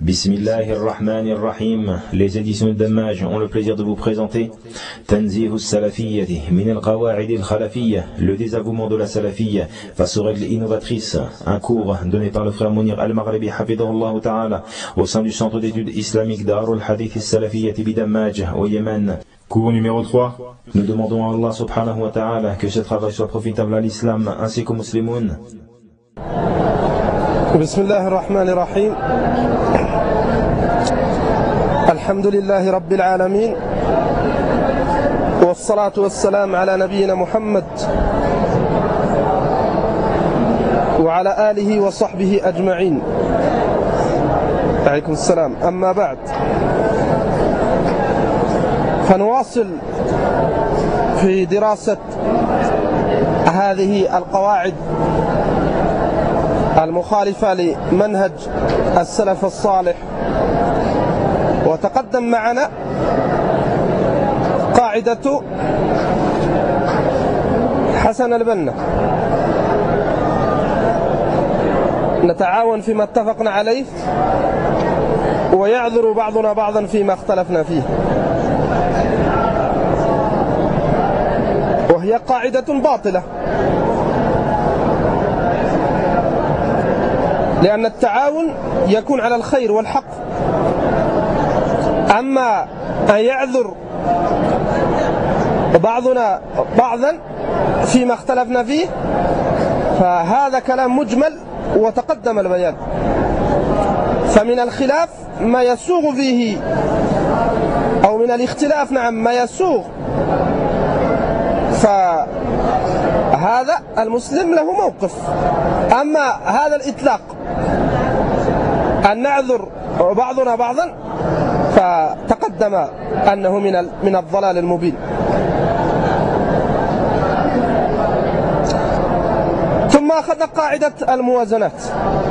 Bismillahirrahmanirrahim. Les éditions de Dammaj ont le plaisir de vous présenter Tanzih al-Salafiyyati min al-Qawa'id al-Khalafiyya, le désavouement de la Salafiyya face aux règles innovatrices, un cours donné par le frère Mounir al-Maghribi hafidhahullah ta'ala au sein du centre d'études islamiques Darul Hadith al-Salafiyyati bi Dammaj au Yémen. Cours numéro 3. Nous demandons à Allah subhanahu wa ta'ala que ce travail soit profitable à l'islam ainsi qu'aux musulmans. Bismillahirrahmanirrahim. Alhamdulillahi Rabbil Alamin. Wassalatu wassalam ala nabiyyina Muhammad wa ala alihi wa sahbihi ajma'in. Alaykum assalam. Amma ba'd. فنواصل في دراسة هذه القواعد المخالفة لمنهج السلف الصالح. وتقدم معنا قاعدة حسن البنا، نتعاون فيما اتفقنا عليه ويعذر بعضنا بعضا فيما اختلفنا فيه، وهي قاعدة باطلة، لأن التعاون يكون على الخير والحق. أما أن يعذر بعضنا بعضا فيما اختلفنا فيه فهذا كلام مجمل وتقدم البيان. فمن الخلاف ما يسوغ فيه، أو من الاختلاف نعم ما يسوغ، فهذا المسلم له موقف. أما هذا الإطلاق أن نعذر بعضنا بعضا فتقدم أنه من الضلال المبين. ثم أخذ قاعدة الموازنات،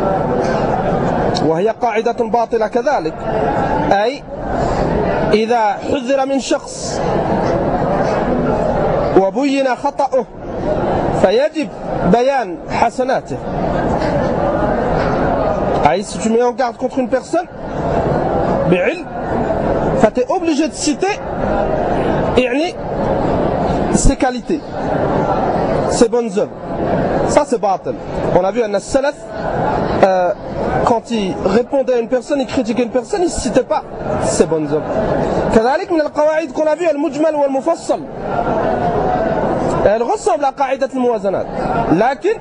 وهي قاعدة باطلة كذلك، أي إذا حذر من شخص وبين خطأه فيجب بيان حسناته. أي si tu mets en garde contre une personne بعلم فtu es obligé de citer يعني ses qualités, ses bonnes œuvres. Ça c'est batil. On a vu un salaf quand il répondait à une personne, il critiquait une personne, il ne citait pas ses bonnes œuvres. كذلك من القواعد qu'on a vu المجمل والمفصل، elle ressemble à قاعدة الموازنات، لكن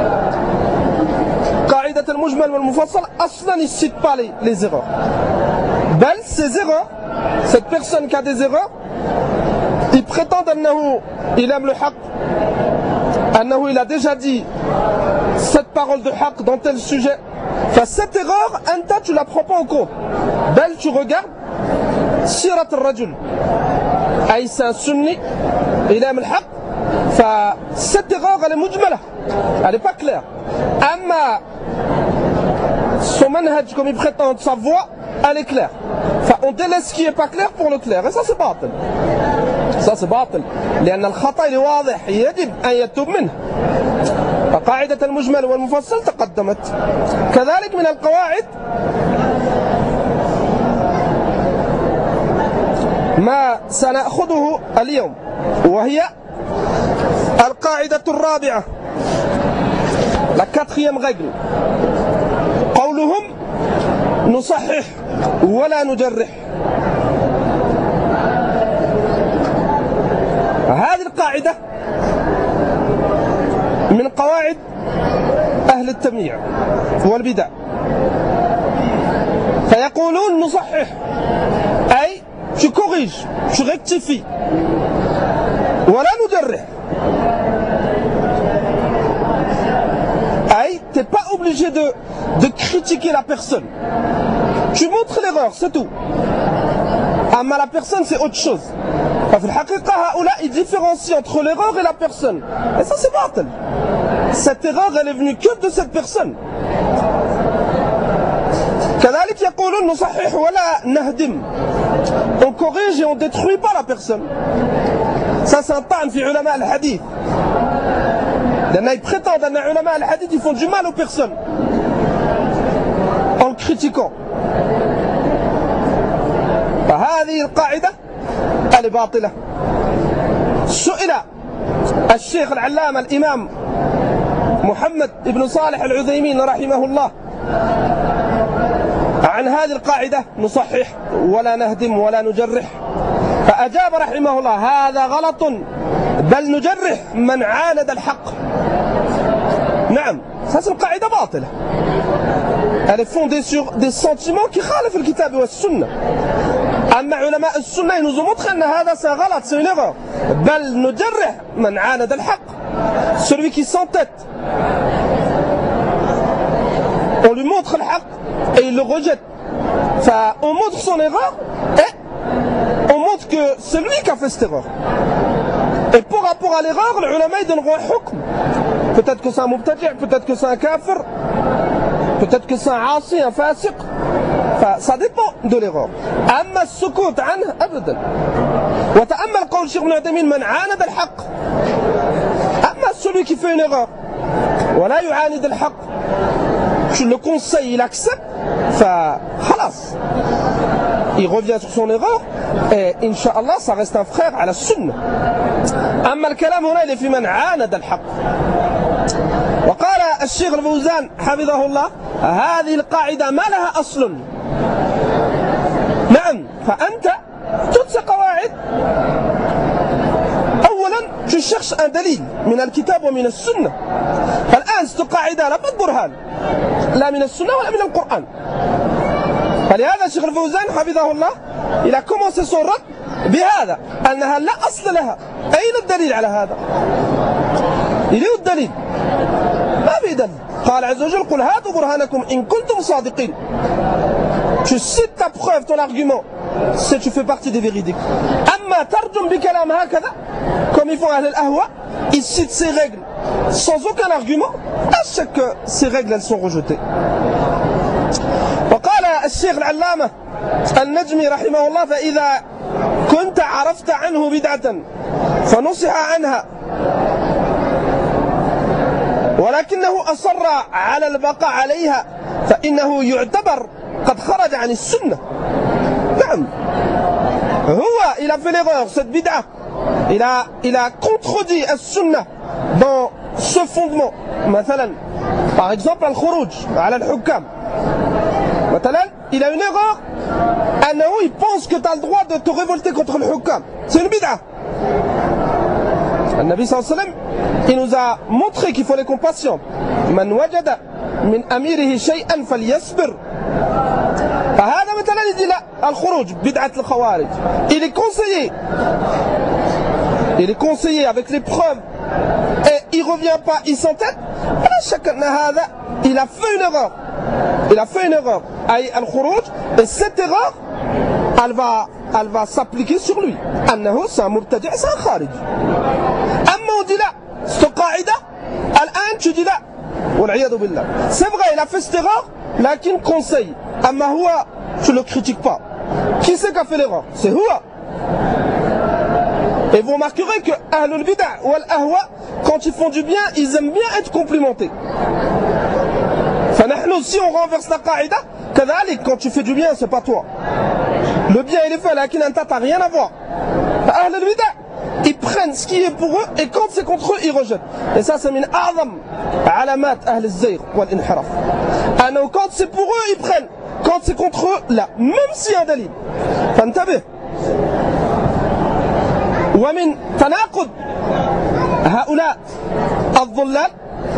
قاعدة المجمل والمفصل أصلا il ne cite pas les erreurs. بل ces erreurs, cette personne qui a des erreurs, il prétend أنه il aime le haqq, أنه il a déjà dit cette parole de haqq dans tel sujet. Enfin, cette erreur, tu la prends pas en compte. بل tu regardes سيرة الرجل، أي c'est un sunni, il aime le haqq. Cette erreur elle est mujmala, elle n'est pas claire. Amma son manhaj, comme il prétend, sa voix, elle est claire. On délaisse ce qui n'est pas clair pour le clair, et ça c'est batil. Ça c'est batil. لأن الخطأ واضح يجب أن يتوب منه. فقاعدة المجمل والمفصل تقدمت. كذلك من القواعد ما سنأخذه اليوم، وهي القاعدة الرابعة، la quatrième règle. قولهم نصحح ولا نجرح. هذه القاعدة من قواعد أهل التمييع والبدع، فيقولون نصحح أي tu corriges, tu rectifies، ولا نجرح أي t'es pas obligé de critiquer la personne, tu montres l'erreur, c'est tout. أما la personne c'est autre chose. ففي الحقيقة هؤلاء ils différencient entre l'erreur et la personne, et ça c'est batil. Cette erreur elle est venue que de cette personne. كذلك يقولون نصحح ولا نهدم، on corrige et on détruit pas la personne. Ça c'est un طعن في علماء الحديث، لأن ils prétendent أن علماء الحديث ils font du mal aux personnes en le critiquant. هذه القاعدة الباطلة. سئل الشيخ العلامة الإمام محمد بن صالح العثيمين رحمه الله عن هذه القاعدة: نصحح ولا نهدم ولا نجرح؟ فأجاب رحمه الله: هذا غلط، بل نجرح من عاند الحق. نعم، هذه القاعدة باطلة. Elle est fondée sur des sentiments qui خالف الكتاب والسنة. أما علماء السنة ils nous ont montré أن هذا c'est غلط, c'est une erreur. بل نجرح من عاند الحق. Celui qui s'entête, on lui montre le haqq et il le rejette. Enfin, on montre son erreur et on montre que c'est lui qui a fait cette erreur. Et par rapport à l'erreur, les ulama ils donneront un hukm. Peut-être que c'est un mubtadi', peut-être que c'est un kafir, peut-être que c'est un asi, un fasiq. Enfin, ça dépend de l'erreur. أما السكوت عنه أبدا. وتأمل قول الشيخ ابن عثيمين: من عاند الحق. أما celui qui fait une erreur ولا يعاند الحق, tu le conseilles, il accepte, خلاص, il revient sur son erreur et Inch'Allah ça reste un frère à la sunna. أما الكلام هنا il est في من عاند الحق. وقال الشيخ الفوزان حفظه الله: هذه القاعدة ما لها أصل. نعم، فأنت toutes ces قواعد أولا tu cherches un دليل من الكتاب ومن السنة. فالآن cette قاعدة لا بد برهان لا من السنة ولا من القرآن. فلهذا الشيخ الفوزان حفظه الله il a commencé son رد بهذا أنها لا أصل لها. أين الدليل على هذا؟ il est où الدليل؟ ما في دليل. قال عز وجل: قل هاتوا برهانكم إن كنتم صادقين. Tu cites ta preuve, ton argument, si tu fais partie des véridiques. أما ترجم بكلام هكذا comme ils font أهل الأهواء, ils citent ces règles sans aucun argument. À chaque ces règles elles sont rejetées. وقال الشيخ العلامة النجمي رحمه الله: فإذا كنت عرفت عنه بدعة فنصح عنها ولكنه أصر على البقاء عليها فإنه يعتبر قد خرج عن السنة. نعم، هو il a fait l'erreur, cette bid'a, il a contredit السنة dans ce fondement. مثلا par exemple الخروج على الحكام. مثلا il a une erreur أنه il pense que tu as le droit de te révolter contre le hukam. C'est une bid'a. Le Nabi sallallahu alayhi wa sallam, il nous a montré qu'il faut les compassions. Man wajada min amirihi shay'an falyasbir. فهذا مثلا يجي لا الخروج بدعة الخوارج. Il est conseillé avec les preuves et il revient pas, il s'entête. هذا il a fait une erreur. Il a fait une erreur. أي الخروج, et cette erreur elle va s'appliquer sur lui. أنه c'est un mubtadi', c'est un kharij. أما on dit là, cette qaïda, الآن tu dis là, والعياذ بالله. C'est vrai, il a fait cette erreur, lakin conseil. أما هو, tu le critiques pas. Qui c'est qui a fait l'erreur? C'est Huwa. Et vous remarquerez que Ahlul Bid'a ou Al-Ahwa, quand ils font du bien, ils aiment bien être complimentés. فنحن, si on renverse la qaïda, كذلك, quand tu fais du bien, c'est pas toi. Le bien il est fait, lakin anta t'as rien à voir. Ahlul Bid'a, ils prennent ce qui est pour eux et quand c'est contre eux, ils rejettent. Et ça c'est min a'zam alamat ahl al-zayr wal-inhiraf. Alors quand c'est pour eux, ils prennent. Quand c'est contre eux, là, même s'il y a un dalil. فانتبه. ومن تناقض هؤلاء الضلال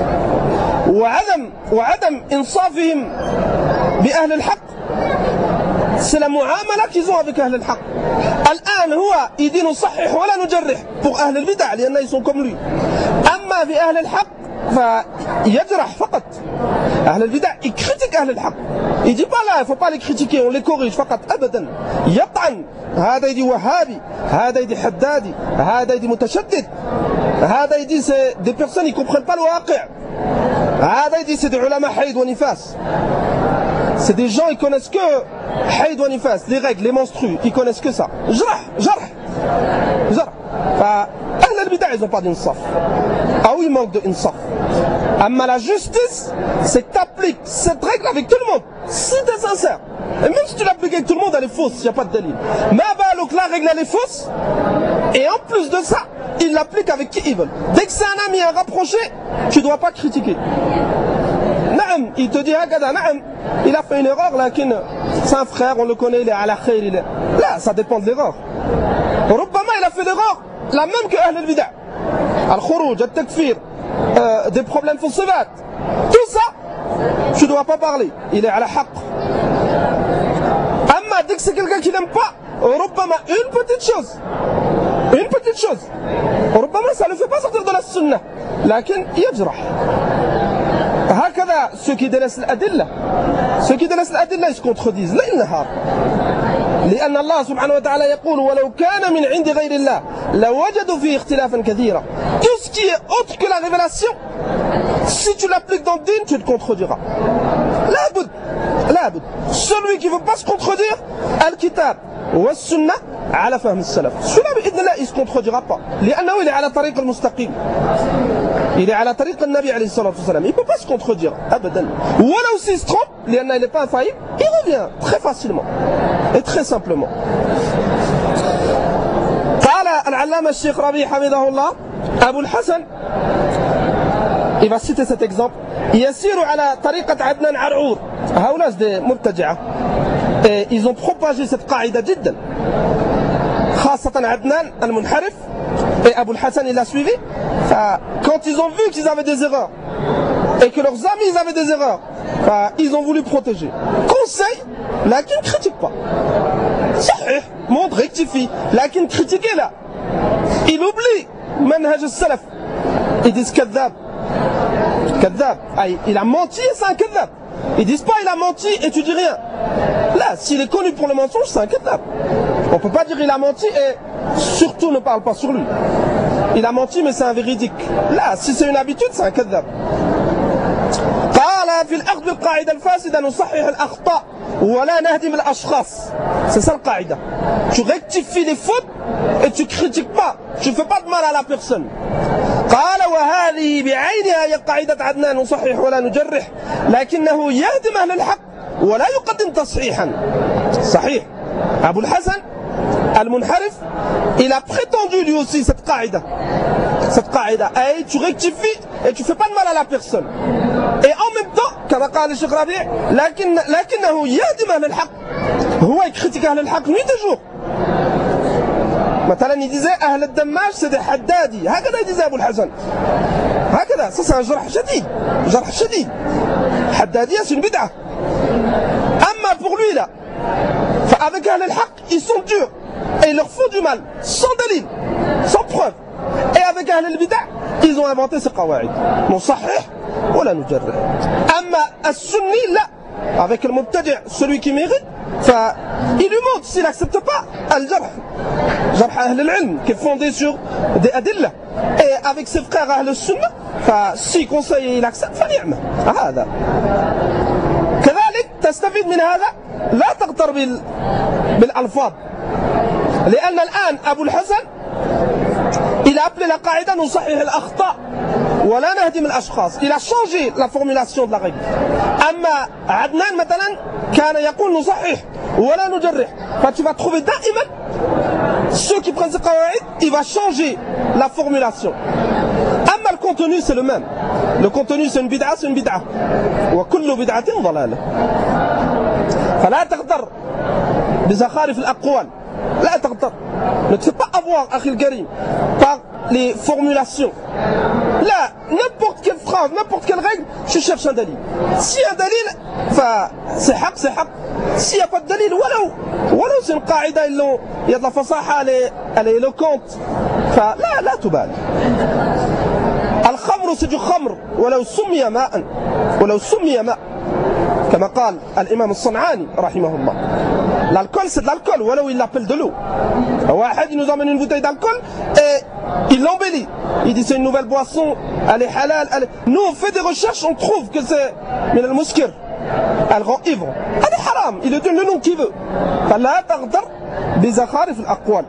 وعدم إنصافهم بأهل الحق, c'est la mu'amala qu'ils ont avec أهل الحق. الآن هو يدين نصحح ولا نجرح pour أهل البدع لأن ils sont comme lui. أما في أهل الحق فيجرح فقط. أهل البدع ils critiquent أهل الحق. Il dit pas là, il ne faut pas les critiquer, on les corrige فقط أبدا. يطعن, هذا يدي وهابي, هذا يدي حدادي, هذا يدي متشدد, هذا يدي c'est des personnes qui ne comprennent pas le واقع, هذا يدي c'est des علماء حيض ونفاس. C'est des gens, ils connaissent que حيض ونفاس, les règles, les menstrues, ils connaissent que ça. جرح. فأهل البدع ils n'ont pas d'insaf. Ah oui, il manque d'insaf. Amma la justice, c'est que tu appliques cette règle avec tout le monde, si tu es sincère. Et même si tu l'appliques avec tout le monde, elle est fausse, il n'y a pas de délit. Mais donc la règle, elle est fausse. Et en plus de ça, il l'applique avec qui ils veulent. Dès que c'est un ami, un rapproché, tu ne dois pas critiquer. Naam, il te dit, il a fait une erreur, là, c'est un frère, on le connaît, il est à la khair, il est... Là, ça dépend de l'erreur. Rubbama, il a fait l'erreur, la même que Ahl al-Bida'. Al-Khurouj, al-Takfir, des problèmes faussivats. Tout ça, tu ne dois pas parler. Il est à la haqq. Amma, dès que c'est quelqu'un qui n'aime pas, Rubbama, une petite chose. Rubbama, ça ne le fait pas sortir de la sunnah. Lakin, yajrah. هكذا ceux qui délaissent l'adilla, ils se contredisent ليل نهار. لأن الله سبحانه وتعالى يقول ولو كان من عند غير الله لوجدوا فيه اختلافا كثيرا. Tout ce qui est autre que la révélation, si tu l'appliques dans le din, tu te contrediras. لا بد. Celui qui ne veut pas se contredire, al-kitab wa sunnah ala fahm al-salaf. Celui-là, بإذن الله, il ne se contredira pas. لأنه il est على طريق المستقيم. Il est à la tariq al-Nabi alayhi salatu wa salam. Il ne peut pas se contredire. Abadan. Ou alors s'il se trompe, il n'est pas infaillible, il revient très facilement. Et très simplement. قال العلامة الشيخ ربيع حفظه الله أبو الحسن, il va citer cet exemple, يسير على طريقة عدنان عرعور. هؤلاء des مبتدعة. Et ils ont propagé cette qaïda جدا. خاصة عدنان المنحرف. Et Abu al-Hassan il l'a suivi. Quand ils ont vu qu'ils avaient des erreurs et que leurs amis ils avaient des erreurs, ils ont voulu protéger. Conseil, lakin ne critique pas. Sahih, montre, rectifie. Lakin critiquer là. Il oublie manhaj al-salaf. Ils disent kadhab. Il a menti et c'est un kadhab. Ils disent pas il a menti et tu dis rien. Là, s'il est connu pour le mensonge, c'est un kadhab. On ne peut pas dire il a menti et surtout ne parle pas sur lui. Il a menti mais c'est un véridique. Là, si c'est une habitude, c'est un kadhab. قال في الأخذ بالقاعدة الفاسدة نصحح الأخطاء ولا نهدم الأشخاص. C'est ça le qaïda. Tu rectifies les fautes et tu critiques pas. Tu ne fais pas de mal à la personne. قال وهذه بعينها هي قاعدة عدنان نصحح ولا نجرح لكنه يهدم أهل الحق ولا يقدم تصحيحا. صحيح. أبو الحسن المنحرف, il a prétendu lui aussi cette qaïda. Et tu rectifies et tu fais pas de mal à la personne. Et en même temps, comme قال الشيخ ربيع, لكنه يهدم أهل الحق. هو يcritique أهل الحق nuit et jour. مثلا il disait أهل الدماج c'est des حدادي. هكذا disait أبو الحسن. هكذا, ça c'est un جرح شديد. حدادية c'est une bid'ah. أما pour lui là, avec أهل الحق ils sont durs et ils leur font du mal sans dalil, sans preuve. Et avec أهل البدع ils ont inventé ces qawaïd. نصحح ولا نجرح. أما السني là, avec le mubtadi', celui qui mérite, il lui montre s'il n'accepte pas al-jarh أهل العلم qui est fondé sur des adillah. Et avec ses frères أهل السنة, s'il conseille et il accepte, فنعم. هذا كذلك تستفيد من هذا. لا تغتر بالألفاظ. لأن الآن أبو الحسن il a appelé la qaïda نصحح الأخطاء ولا نهدم الأشخاص. Il a changé la formulation de la règle. أما عدنان مثلا كان يقول نصحح ولا نجرح. Tu vas trouver دائما ceux qui prennent ces qawaïd, il va changer la formulation. أما le contenu c'est le même. Le contenu c'est une bid'a, وكل بدعة ضلالة. فلا تغتر بزخارف الأقوال. لا تغتر. Ne te fais pas avoir, Akhi al-Karim, par les formulations. Là, n'importe quelle phrase, n'importe quelle règle, je cherche un dalil. Si un dalil, c'est haq. S'il n'y a pas de dalil, voilà, c'est une qaïda, il y a de la fasaha, elle est éloquente. لا تبال. الخمر c'est du khamr, ولو سمي ماء. كما قال الإمام الصنعاني رحمه الله. L'alcool c'est de l'alcool, ou il l'appelle de l'eau. Il nous emmène une bouteille d'alcool et il l'embellit. Il dit c'est une nouvelle boisson, elle est halal. Nous on fait des recherches, on trouve que c'est min al-muskir, elle rend ivre. Elle est haram, il lui donne le nom qu'il veut. فلا تغتر بزخارف الأقوال.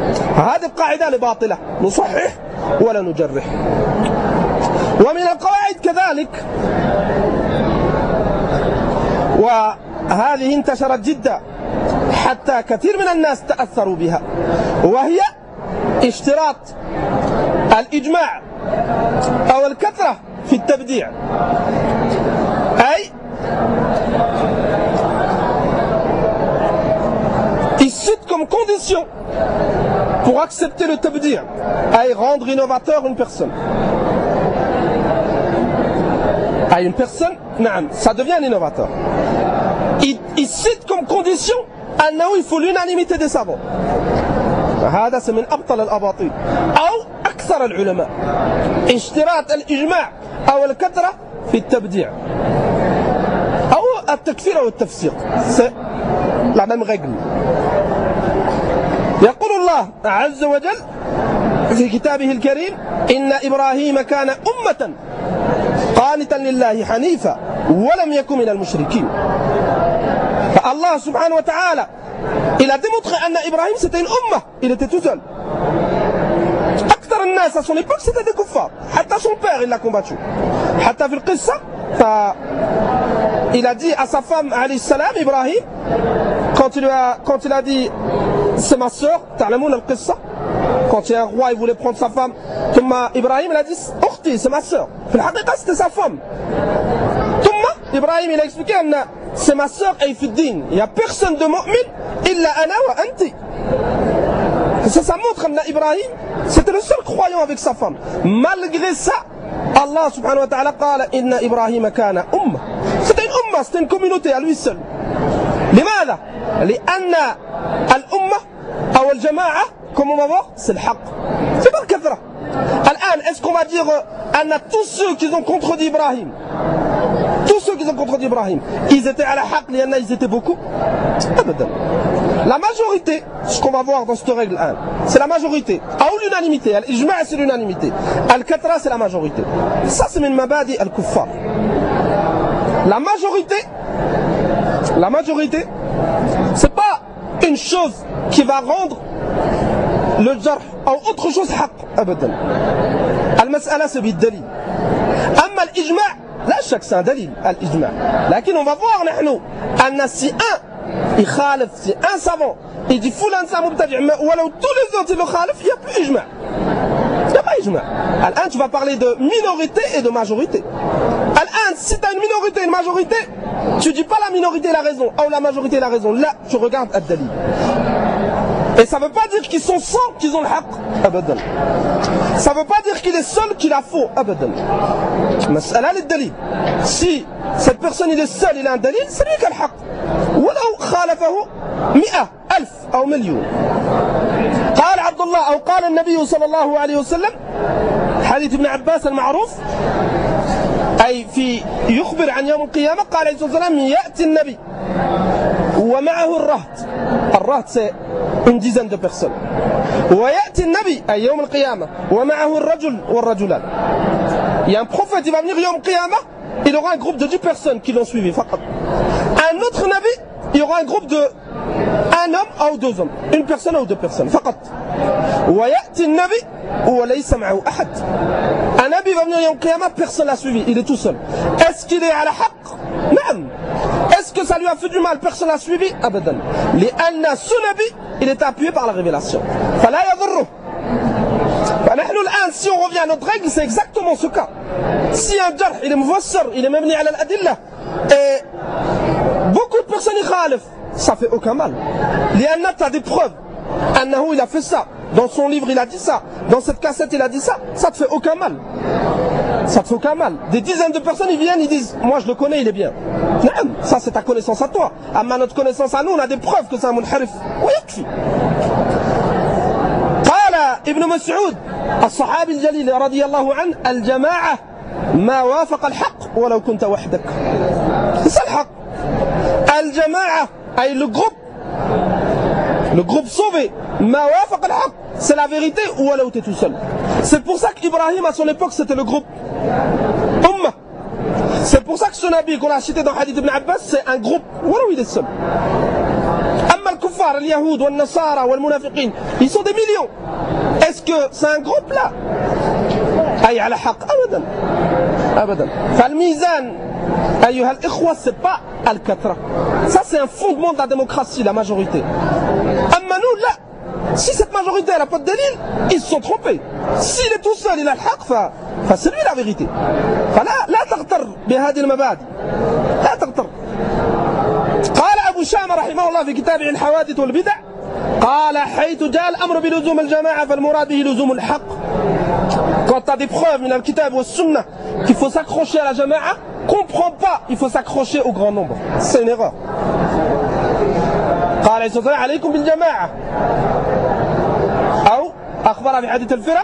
هذه القاعدة باطلة. نصحح ولا نجرح. ومن القواعد العقائد كذلك، وهذه انتشرت جدا حتى كثير من الناس تأثروا بها، وهي اشتراط الإجماع أو الكثرة في التبديع. أي ils citent comme condition pour accepter le tabdi', à rendre innovateur une personne. À une personne, ça devient un innovateur. Il cite comme condition il faut l'unanimité des savants. هذا من أبطل الأباطيل أو أكثر العلماء اشتراط الإجماع أو الكثرة في التبديع أو التكفير أو التفسيق. C'est la même règle. يقول الله عز وجل في كتابه الكريم إن إبراهيم كان أمة قانتا لله حنيفا ولم يكن من المشركين. فالله سبحانه وتعالى il a démontré أن إبراهيم c'était une أمة, il était tout seul. أكثر الناس à son époque c'était des kuffars, حتى son père il l'a combattu. حتى في القصة il a dit à sa femme alayhi salam Ibrahim, quand il a dit c'est ma soeur, تعلمون القصة, quand il y a un roi il voulait prendre sa femme, ثم Ibrahim il a dit أختي c'est ma soeur, في الحقيقة c'était sa femme. ثم Ibrahim il a expliqué c'est ma soeur et fi din, il n'y a personne de mu'min illa ana wa anti. Ça montre que Ibrahim c'était le seul croyant avec sa femme. Malgré ça, Allah subhanahu wa ta'ala qala inna Ibrahim kana umma. C'était une umma, c'était une communauté à lui seul. لماذا؟ لأن الأمة أو الجماعة comme on va voir c'est le haqq, c'est pas le kathra. الآن est-ce qu'on va dire tous ceux qui ont contredit Ibrahim, tous ceux qui ont contredit Ibrahim, ils étaient à la haqq, ils étaient beaucoup? La majorité, ce qu'on va voir dans cette règle 1, c'est la majorité, ou l'unanimité, l'ijma' c'est l'unanimité, al-katra c'est la majorité. Ça c'est min mabadi al-kuffar. La majorité, c'est pas une chose qui va rendre le jarh ou autre chose haqq, abadan. Al-mas'ala c'est bid-dalil. Amma al-ijma' لا شك c'est un دليل الإجماع. لكن on va voir نحن أن si un يخالف, si un savant il dit فلان c'est un مبتدع ولو tous les autres ils le khalif, il n'y a plus إجماع. Il n'y a pas إجماع. الآن tu vas parler de minorité et de majorité. الآن si tu as une minorité et une majorité, tu dis pas la minorité a raison ou la majorité a raison. Là tu regardes الدليل. Et ça ne veut pas dire qu'ils sont 100 qu'ils ont le haqq, abadan. Ça ne veut pas dire qu'il est seul qu'il a faux, abadan. Mas'ala lid-dalil. Si cette personne il est seul, il a un dalil, c'est lui qui a le haqq. ولو خالفه 100 ألف أو مليون. قال عبد الله أو قال النبي صلى الله عليه وسلم حديث ابن عباس المعروف أي في يخبر عن يوم القيامة, قال عليه الصلاة والسلام يأتي النبي ومعه الرهط c'est une dizaine de personnes. ويأتي النبي أي يوم القيامة ومعه الرجل والرجلان. Il y a un prophète, il va venir يوم القيامة, il aura un groupe de 10 personnes qui l'ont suivi. Un autre nabi, il y aura un groupe de un homme ou 2 hommes, une personne ou 2 personnes. فقط. ويأتي النبي وليس معه أحد. Un nabi va venir يوم القيامة, personne l'a suivi, il est tout seul. Est-ce qu'il est à la haqq? Non. Est-ce que ça lui a fait du mal? Personne l'a suivi? Abadan. لأن ce nabi, il est appuyé par la révélation. فلا يضره. فنحن الآن si on revient à notre règle, c'est exactement ce cas. Si un jarh, il est mufassar, il est mabni ala al-adillah, et beaucoup de personnes y khalif, ça fait aucun mal. لأن tu as des preuves. Annahu il a fait ça, dans son livre il a dit ça, dans cette cassette il a dit ça, ça te fait aucun mal. Ça te fait aucun mal. Des dizaines de personnes ils viennent, ils disent moi je le connais, il est bien. Non, ça c'est ta connaissance à toi. Amma notre connaissance à nous, on a des preuves que c'est un munharif. ويكفي. قال ابن مسعود الصحابي الجليل رضي الله عنه الجماعة ما وافق الحق ولو كنت وحدك. C'est الحق. الجماعة أي le groupe sauvé, ma wafaq al-haq, c'est la vérité ou alors tu es tout seul. C'est pour ça qu'Ibrahim à son époque c'était le groupe Ummah. C'est pour ça que ce nabi qu'on a cité dans Hadith ibn Abbas c'est un groupe ou alors il est seul. Amma al-kuffar, al-yahoud, al-nasara, al-munafiqin, ils sont des millions. Est-ce que c'est un groupe là? Aïe ala haq, abadan. أبدا. فالميزان أيها الإخوة c'est pas al-katra. Ça c'est un fondement de la démocratie, la majorité. أما nous là, si cette majorité n'a pas de délil, ils se sont trompés. S'il est tout seul, il a le haq, c'est lui la vérité. لا تغتر بهذه المبادئ. لا تغتر. قال أبو شامة رحمه الله في كتابه الحوادث والبدع قال حيث جاء الأمر بلزوم الجماعة فالمراد به لزوم الحق. Quand tu as des preuves من الكتاب والسنة qu'il faut s'accrocher à la jama'a, comprends pas, il faut s'accrocher au grand nombre. C'est une erreur. قال عليه الصلاة والسلام عليكم بالجماعة أو أخبر في حديث الفرق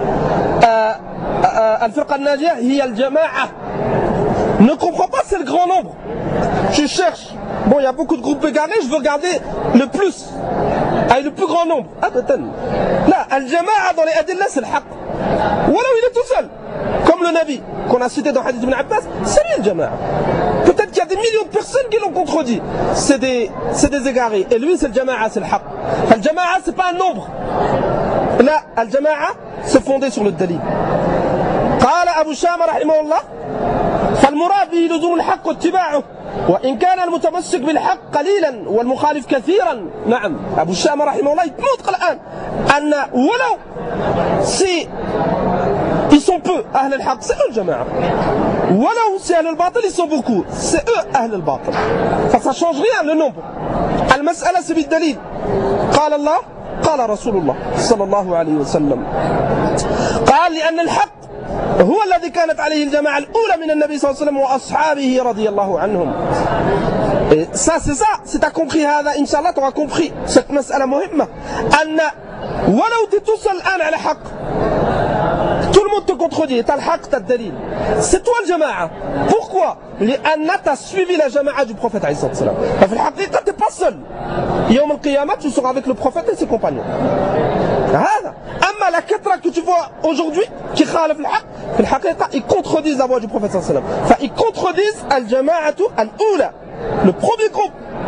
الفرقة الناجية هي الجماعة. Ne comprends pas, c'est le grand nombre. Je cherche. Bon, il y a beaucoup de groupes égarés, je veux regarder le plus. Avec le plus grand nombre. Là, al-jama'a dans les adillah, c'est le haq. Voilà, il est tout seul. Comme le Nabi, qu'on a cité dans le hadith ibn Abbas, c'est lui le jama'a. Peut-être qu'il y a des millions de personnes qui l'ont contredit. C'est des égarés. Et lui, c'est le jama'a, c'est le haq. Al-jama'a, c'est pas un nombre. Là, al-jama'a, c'est fondé sur le dalil. قال أبو شامة رحمه الله فالمراد به لزوم الحق واتباعه وإن كان المتمسك بالحق قليلا والمخالف كثيرا. نعم أبو شامة رحمه الله يتنطق الآن أن ولو si ils sont peu أهل الحق c'est eux الجماعة ولو si أهل الباطل ils sont beaucoup c'est eux أهل الباطل. فça change rien le nombre. المسألة c'est بالدليل. قال الله قال رسول الله صلى الله عليه وسلم قال لأن الحق هو الذي كانت عليه الجماعة الأولى من النبي صلى الله عليه وسلم وأصحابه رضي الله عنهم. Et ça c'est ça, si tu as compris هذا إن شاء الله tu auras compris cette مسألة مهمة أن ولو tu es tout seul الآن على حق tout le monde te contredit, tu as le haq, tu as le dalil. C'est toi le jama'a. Pourquoi? لأن tu as suivi la jama'a du prophète عليه الصلاة والسلام. ففي الحقيقة tu n'es pas seul. يوم القيامة tu seras avec le prophète et ses compagnons. هذا. أما la katra que tu vois aujourd'hui qui خالف الحق في الحقيقة ils contredisent la voix du prophète صلى الله عليه وسلم. فإils contredisent الجماعة الأولى, le premier groupe.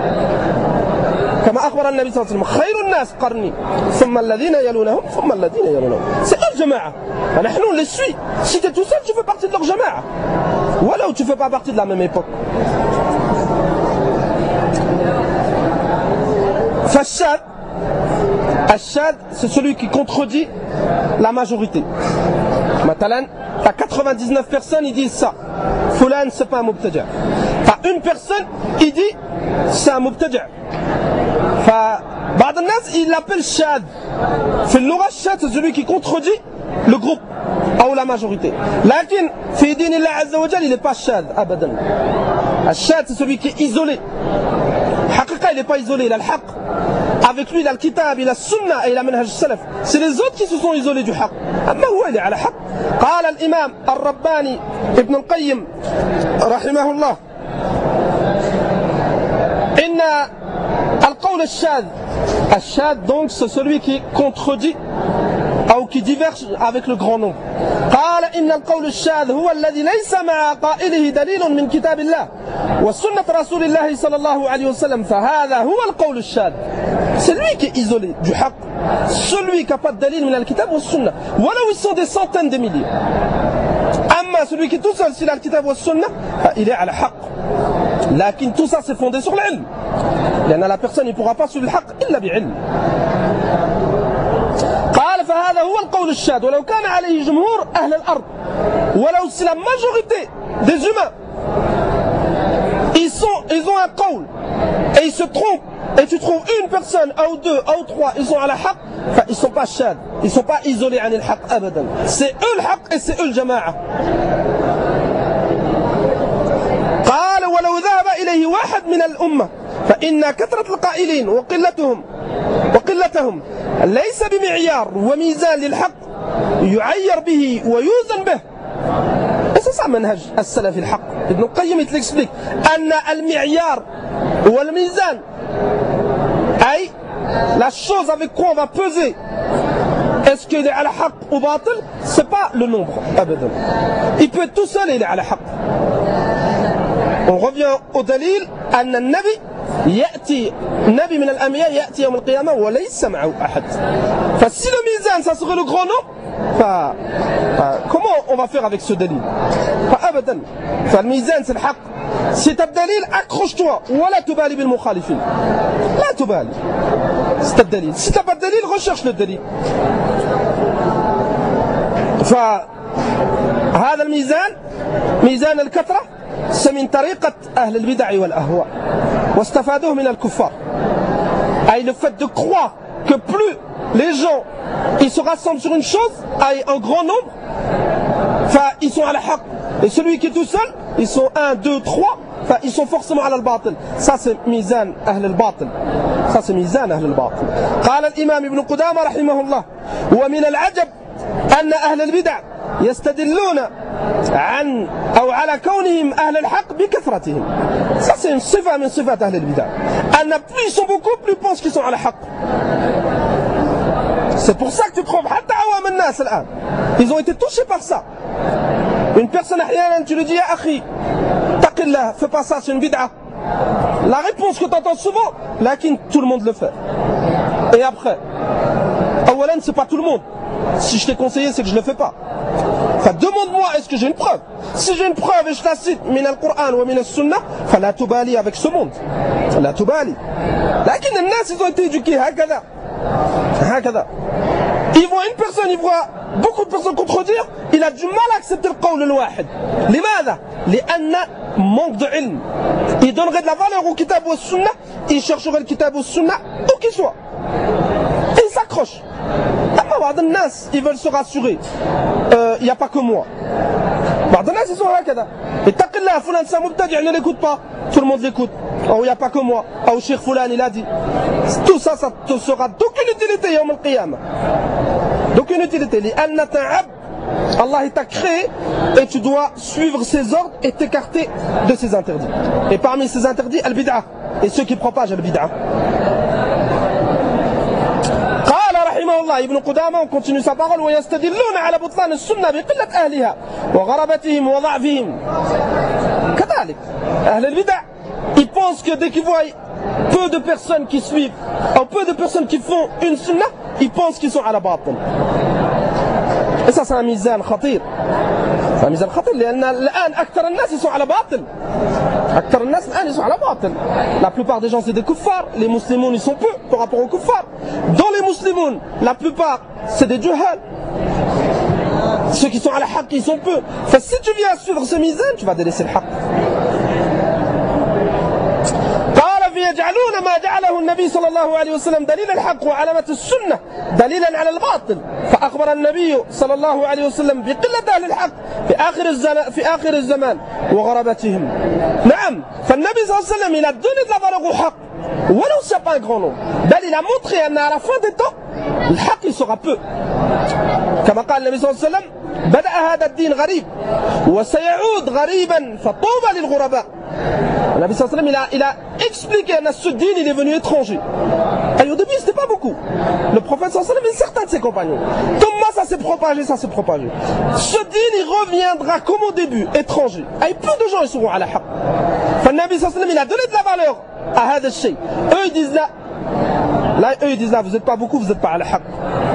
كما أخبر النبي صلى الله عليه وسلم خير الناس قرني ثم الذين يلونهم ثم الذين يلونهم. C'est eux le jama'a. نحن on les suit. Si tu es tout seul tu fais partie de leur jama'a. Voilà où tu fais pas partie de la même époque. فالشاذ الشاذ c'est celui qui contredit la majorité. مثلا t'as 99 personnes ils disent ça. Fulan c'est pas un mubtadi'. T'as une personne il dit c'est un mubtadi'. فبعض الناس il l'appelle شاذ. في اللغة الشاذ c'est celui qui contredit le groupe ou la majorité. لكن في دين الله عز وجل il n'est pas شاذ أبدا. الشاذ c'est celui qui est isolé. حقيقة il n'est pas isolé, il a le haq. Avec lui il a le kitab, il a le sunna et il a manhaj salaf. C'est les autres qui se sont isolés du haq. أما هو il est على حق. قال الإمام الرباني ابن القيم رحمه الله إن القول الشاذ الشاذ donc c'est celui qui contredit ou qui diverge avec le grand nombre. قال إن القول الشاذ هو الذي ليس مع قائله دليل من كتاب الله وسنة رسول الله صلى الله عليه وسلم فهذا هو القول الشاذ. C'est lui qui est isolé du haq, celui qui n'a pas de dalil من الكتاب والسنة ولو ils sont des centaines de milliers. أما celui qui est tout seul s'il a le kitab والسنة il est على حق. لكن tout ça c'est fondé sur l'ilm. لأن la personne ne pourra pas suivre le haq إلا بعلم. قال فهذا هو القول الشاذ ولو كان عليه جمهور أهل الأرض ولو si la majorité des humains ils ont un qawl et ils se trompent et tu trouves une personne ou deux ou trois ils sont à la haq, ils sont pas shad, ils sont pas isolés عن الحق أبدا. C'est eux le haq et c'est eux le jama'a. قال ولو ذهب إليه واحد من الأمة فإن كثرة القائلين وقلتهم ليس بمعيار وميزان للحق يعير به ويوزن به. C'est ça منهج السلف الحق. ابن القيم il t'explique أن المعيار والميزان أي la chose avec quoi on va peser est-ce qu'il est à la haq ou batil, c'est pas le nombre أبدا. Il peut être tout seul et il est à la haq. On revient au dalil أن النبي يأتي من الأنبياء يأتي يوم القيامة وليس معه أحد. فسي le mizan ça serait le grand nombre comment on va faire avec ce délit? فأبدا. فالميزان c'est le حق. Si t'as le délit, accroche-toi. ولا تبالي بالمخالفين. لا تبالي. Si t'as le délit. Si t'as pas de délit, recherche le délit. فهذا الميزان ميزان الكثرة c'est من طريقة أهل البدع والأهواء واستفادوه من الكفار. Et le fait de croire que plus les gens ils se rassemblent sur une chose, un grand nombre, ils sont à la haqq. Et celui qui est tout seul, ils sont 1, 2, 3, ils sont forcément à al-batil. Ça c'est mizan ahl al-batil. Ça c'est mizan ahl al-batil. قال الإمام ابن قدامة رحمه الله ومن العجب أن أهل البدع يستدلون عن أو على كونهم أهل الحق بكثرتهم. Ça c'est une sifa min sifat أهل البدع. Plus ils sont beaucoup, plus ils pensent qu'ils sont à la haqq. C'est pour ça que tu trouves حتى عوام الناس الآن ils ont été touchés par ça. Une personne أحيانا tu lui dis يا أخي اتق الله fais pas ça, c'est une bid'a. La réponse que tu entends souvent, lakin tout le monde le fait. Et après, awalan c'est pas tout le monde. Si je t'ai conseillé, c'est que je ne le fais pas. Enfin, demande-moi, est-ce que j'ai une preuve? Si j'ai une preuve et je la cite, min al-Qur'an ou min al-Sunnah, fala tubali avec ce monde. La tubali. Lakin les nas, ils ont été éduqués, hakada. Hakada. Ils voient une personne, ils voient beaucoup de personnes contredire, il a du mal à accepter le qawl al-wahid. Limada? Lianna manque de ilm. Il donnerait de la valeur au kitab ou au sunnah, il chercherait le kitab ou au sunnah, où qu'il soit. Et il s'accroche. Ils veulent se rassurer. Il n'y a pas que moi. Ils sont là. Et taqillah, Fulan c'est un mubtadi', ne l'écoute pas. Tout le monde l'écoute. Oh, il n'y a pas que moi. Oh, Cheikh Fulan, il a dit. Tout ça, ça te sera d'aucune utilité, yawm al-qiyamah. D'aucune utilité. Li'anna ta'ab, Allah t'a créé et tu dois suivre ses ordres et t'écarter de ses interdits. Et parmi ces interdits, al-bid'ah. Et ceux qui propagent al-bid'ah. الله ابن قدامة on continue sa parole ويستدلون على بطلان السنة بقلة أهلها وغربتهم وضعفهم كذلك أهل البدع ils pensent que dès qu'ils voient peu de personnes qui suivent ou peu de personnes qui font une sunnah ils pensent qu'ils sont à la batil. Et ça c'est un mizan khatir. C'est un mizan khatir لأن الآن أكثر الناس ils sont à la batil. أكثر الناس الآن ils sont à la batil. La plupart des gens c'est des kuffars. Les musulmans ils sont peu par rapport aux kuffars. Dans les musulmans, la plupart c'est des juhal. Ceux qui sont à la haqq ils sont peu. Enfin, si tu viens suivre ce mizan, tu vas délaisser le haqq. يجعلون ما جعله النبي صلى الله عليه وسلم دليل الحق وعلامة السنة دليلا على الباطل فأخبر النبي صلى الله عليه وسلم بقلة أهل الحق في آخر الزمان وغربتهم. نعم فالنبي صلى الله عليه وسلم il a donné de la valeur au haqq ولو c'est pas un grand nombre بل il a montré à la fin des temps le haqq il sera peu كما قال النبي صلى الله عليه وسلم بدأ هذا الدين غريب وسيعود غريبا فطوبى للغرباء. Le Nabi sallallahu alayhi wa sallam, il a expliqué à ce din, il est venu étranger. Et au début, c'était pas beaucoup. Le prophète sallallahu alayhi wa sallam et certains de ses compagnons. Comment ça s'est propagé, ça s'est propagé. Ce din, il reviendra comme au début, étranger. Et peu de gens, ils seront à la haqq. Le Nabi sallallahu alayhi wa sallam, il a donné de la valeur à hadha shay. Eux, ils disent là. Là, eux, ils disent là, vous n'êtes pas beaucoup, vous n'êtes pas à la haqq.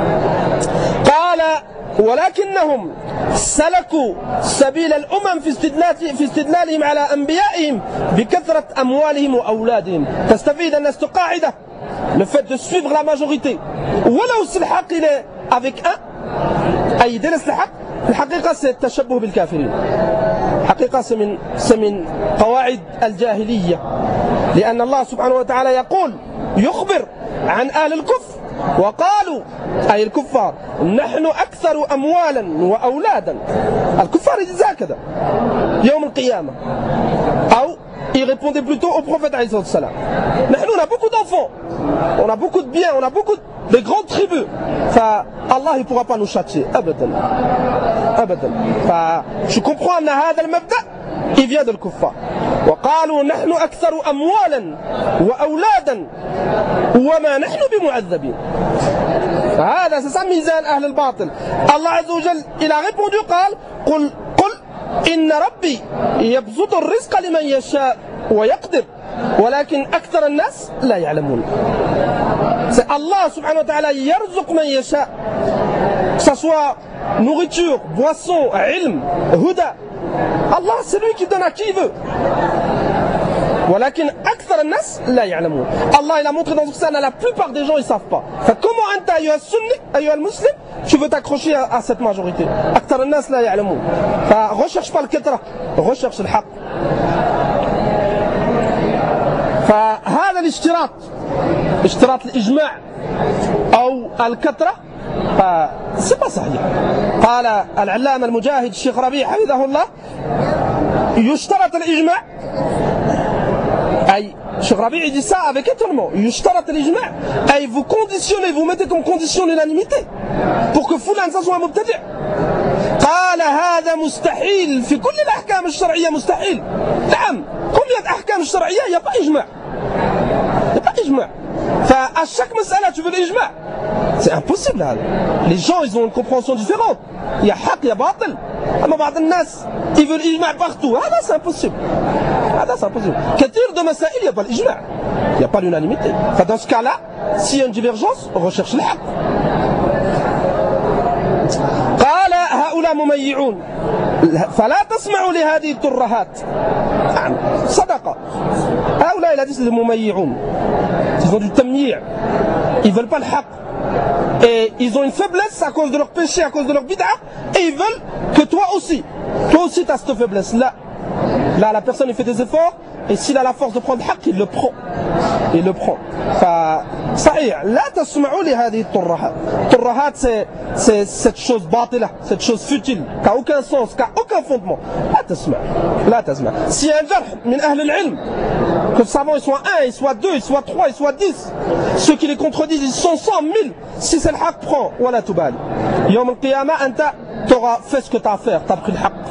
ولكنهم سلكوا سبيل الأمم في استدلالهم على أنبيائهم بكثرة أموالهم وأولادهم. تستفيد الناس قاعدة le fait de suivre la majorité ولو الحق il est avec un أي دلس الحق الحقيقة c'est التشبه بالكافرين. الحقيقة c'est من قواعد الجاهلية لأن الله سبحانه وتعالى يقول يخبر عن أهل الكفر وقالوا أي الكفار نحن أكثر أموالا وأولادا. الكفار disent هكذا يوم القيامة أو ils répondaient plutôt au prophète alayhi salam. On a beaucoup d'enfants, on a beaucoup de biens, on a beaucoup de grandes tribus. Allah ne pourra pas nous châtier. Abadan. Abadan. Je comprends que هذا المبدأ il vient de الكفار. وقالوا نحن أكثر أموالا وأولادا وما نحن بمعذبين. هذا c'est ça ميزان أهل الباطل. Allah عز وجل il a répondu قال قل إن ربي يبسط الرزق لمن يشاء ويقدر ولكن أكثر الناس لا يعلمون. C'est Allah subhanahu wa ta'ala يرزق من يشاء. Que ce soit nourriture, boisson, ilm, huda. Allah, c'est lui qui donne à qui il veut. ولكن أكثر الناس لا يعلمون. Allah il a montré dans ce verset, la plupart des gens ils savent pas. Comment أنت أيها السني أيها المسلم tu veux t'accrocher à cette majorité? أكثر الناس لا يعلمون. Recherche pas le كثرة, recherche الحق. فهذا الاشتراط اشتراط الإجماع أو الكثرة c'est pas صحيح. قال العلامة المجاهد الشيخ ربيع حفظه الله يشترط الإجماع أي Cheikh Rabi il dit ça avec étonnement. يشترط الإجماع أي vous conditionnez, vous mettez comme condition l'unanimité pour que fulan ça soit مبتدع. قال هذا مستحيل في كل الأحكام الشرعية مستحيل. نعم كل الأحكام الشرعية il n'y a pas إجماع. Il n'y a pas إجماع. فà chaque مسألة tu veux l'إجماع. C'est impossible هذا. Les gens ils ont une compréhension différente. Il y a حق il y a باطل. أما بعض الناس ils veulent الإجماع partout. هذا c'est impossible. هذا c'est impossible. كثير de مسائل il n'y a pas l'إجماع. Il n'y a pas l'unanimité. Dans ce cas-là, s'il y a une divergence, on recherche الحق. قال هؤلاء مميعون فلا تسمعوا لهذه الترهات. صدقة. هؤلاء الذين sont مميعون. Ils ont du tamyi'. Ils veulent pas le haqq. Et ils ont une faiblesse à cause de leur péché, à cause de leur bid'a. Et ils veulent que toi aussi tu as cette faiblesse. Là, la personne il fait des efforts. Et s'il a la force de prendre le haqq, il le prend. Il le prend. صحيح لا تسمعوا لهذه الترهات. الترهات c'est cette chose batila, cette chose futile qui n'a aucun sens, qui n'a aucun fondement. لا تسمع. S'il y a un jarh min ahl al-ilm, que le savant il soit 1, il soit 2, il soit 3, il soit 10, ceux qui les contredisent ils sont 100 000, si c'est le haqq prend, ولا تبالي. يوم القيامة أنت t'auras fait ce que tu as à faire, tu as pris le haqq.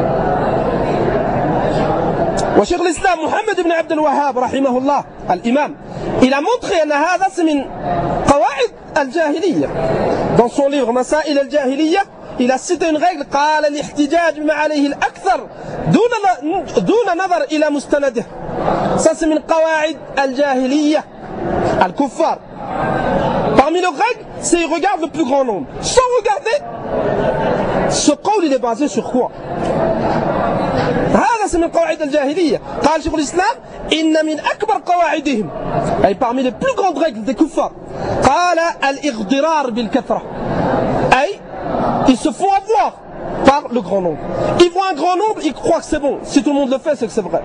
وشيخ الإسلام محمد بن عبد الوهاب رحمه الله الإمام il a montré أن هذا من قواعد الجاهلية. Dans son livre مسائل الجاهلية il a cité une règle قال الاحتجاج بما عليه الأكثر دون نظر إلى مستنده. Ça c'est من قواعد الجاهلية. الكفار parmi leurs règles c'est ils regardent le plus grand nombre sans regarder ce قول il est basé sur quoi. هذا من قواعد الجاهلية. قال شيخ الإسلام إن من أكبر قواعدهم أي parmi les plus grandes règles des kuffars قال الإغضرار بالكثرة أي ils se font avoir par le grand nombre. Ils voient un grand nombre, ils croient que c'est bon. Si tout le monde le fait, c'est que c'est vrai.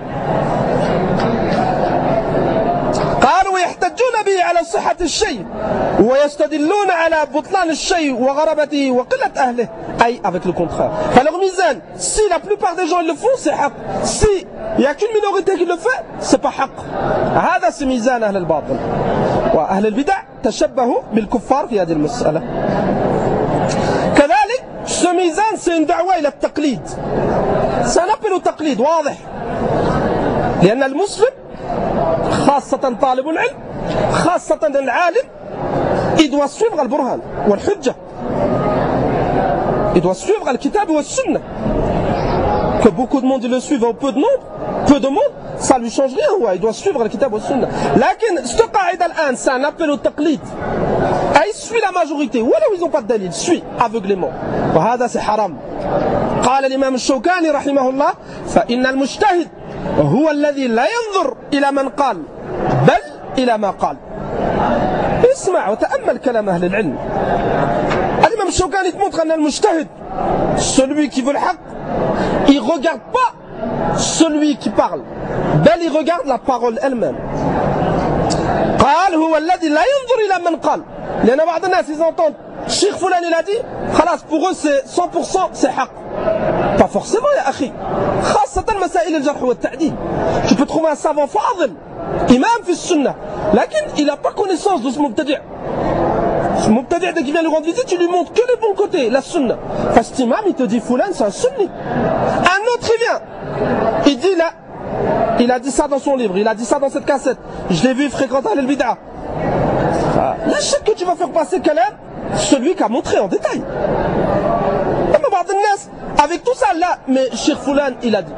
قالوا ويحتجون به على صحة الشيء ويستدلون على بطلان الشيء وغربته وقلة أهله أي avec le contraire. Alors mizan, si la plupart des gens ils le font, c'est haqq. Si il n'y a qu'une minorité qui le fait, c'est pas haqq. هذا c'est ميزان أهل الباطل. وأهل البدع تشبهوا بالكفار في هذه المسألة. كذلك ce ميزان c'est une دعوة إلى التقليد. C'est un appel au تقليد واضح. لأن المسلم خاصة طالب العلم خاصة العالم il doit suivre البرهان والحجة. Il doit suivre le kitab ou le sunnah. Que beaucoup de monde le suivent ou peu de monde, ça lui change rien. Ouais, il doit suivre le kitab ou le sunnah. لكن ce qaïda الآن c'est un appel au taqlid. Il suit la majorité. Ou alors ils n'ont pas de dalil, suit aveuglément. وهذا c'est haram. قال الإمام الشوكاني رحمه الله فإن المجتهد هو الذي لا ينظر إلى من قال بل إلى ما قال. اسمع وتأمل كلام أهل العلم. الإمام الشوكاني montre أن المجتهد celui qui veut le haqq il regarde pas celui qui parle بل il regarde la parole elle-même. قال هو الذي لا ينظر إلى من قال لأن بعض الناس ils entendent Cheikh Foulan il a dit خلاص pour eux c'est 100% c'est haqq. Pas forcément يا أخي. خاصة مسائل الجرح والتعديل. Tu peux trouver un savant فاضل imam في السنة لكن il n'a pas connaissance de ce mubtadi'. Ce mubtadi' dès qu'il vient lui rendre visite tu lui montres que les bons côtés, la sunna. Parce que imam il te dit Foulan c'est un sunni. Un autre il vient il dit là il a dit ça dans son livre, il a dit ça dans cette cassette, je l'ai vu fréquenter le bid'a. Là je sais que tu vas faire passer kalam celui qui a montré en détail. Avec tout ça là, mais Cheikh Foulan il a dit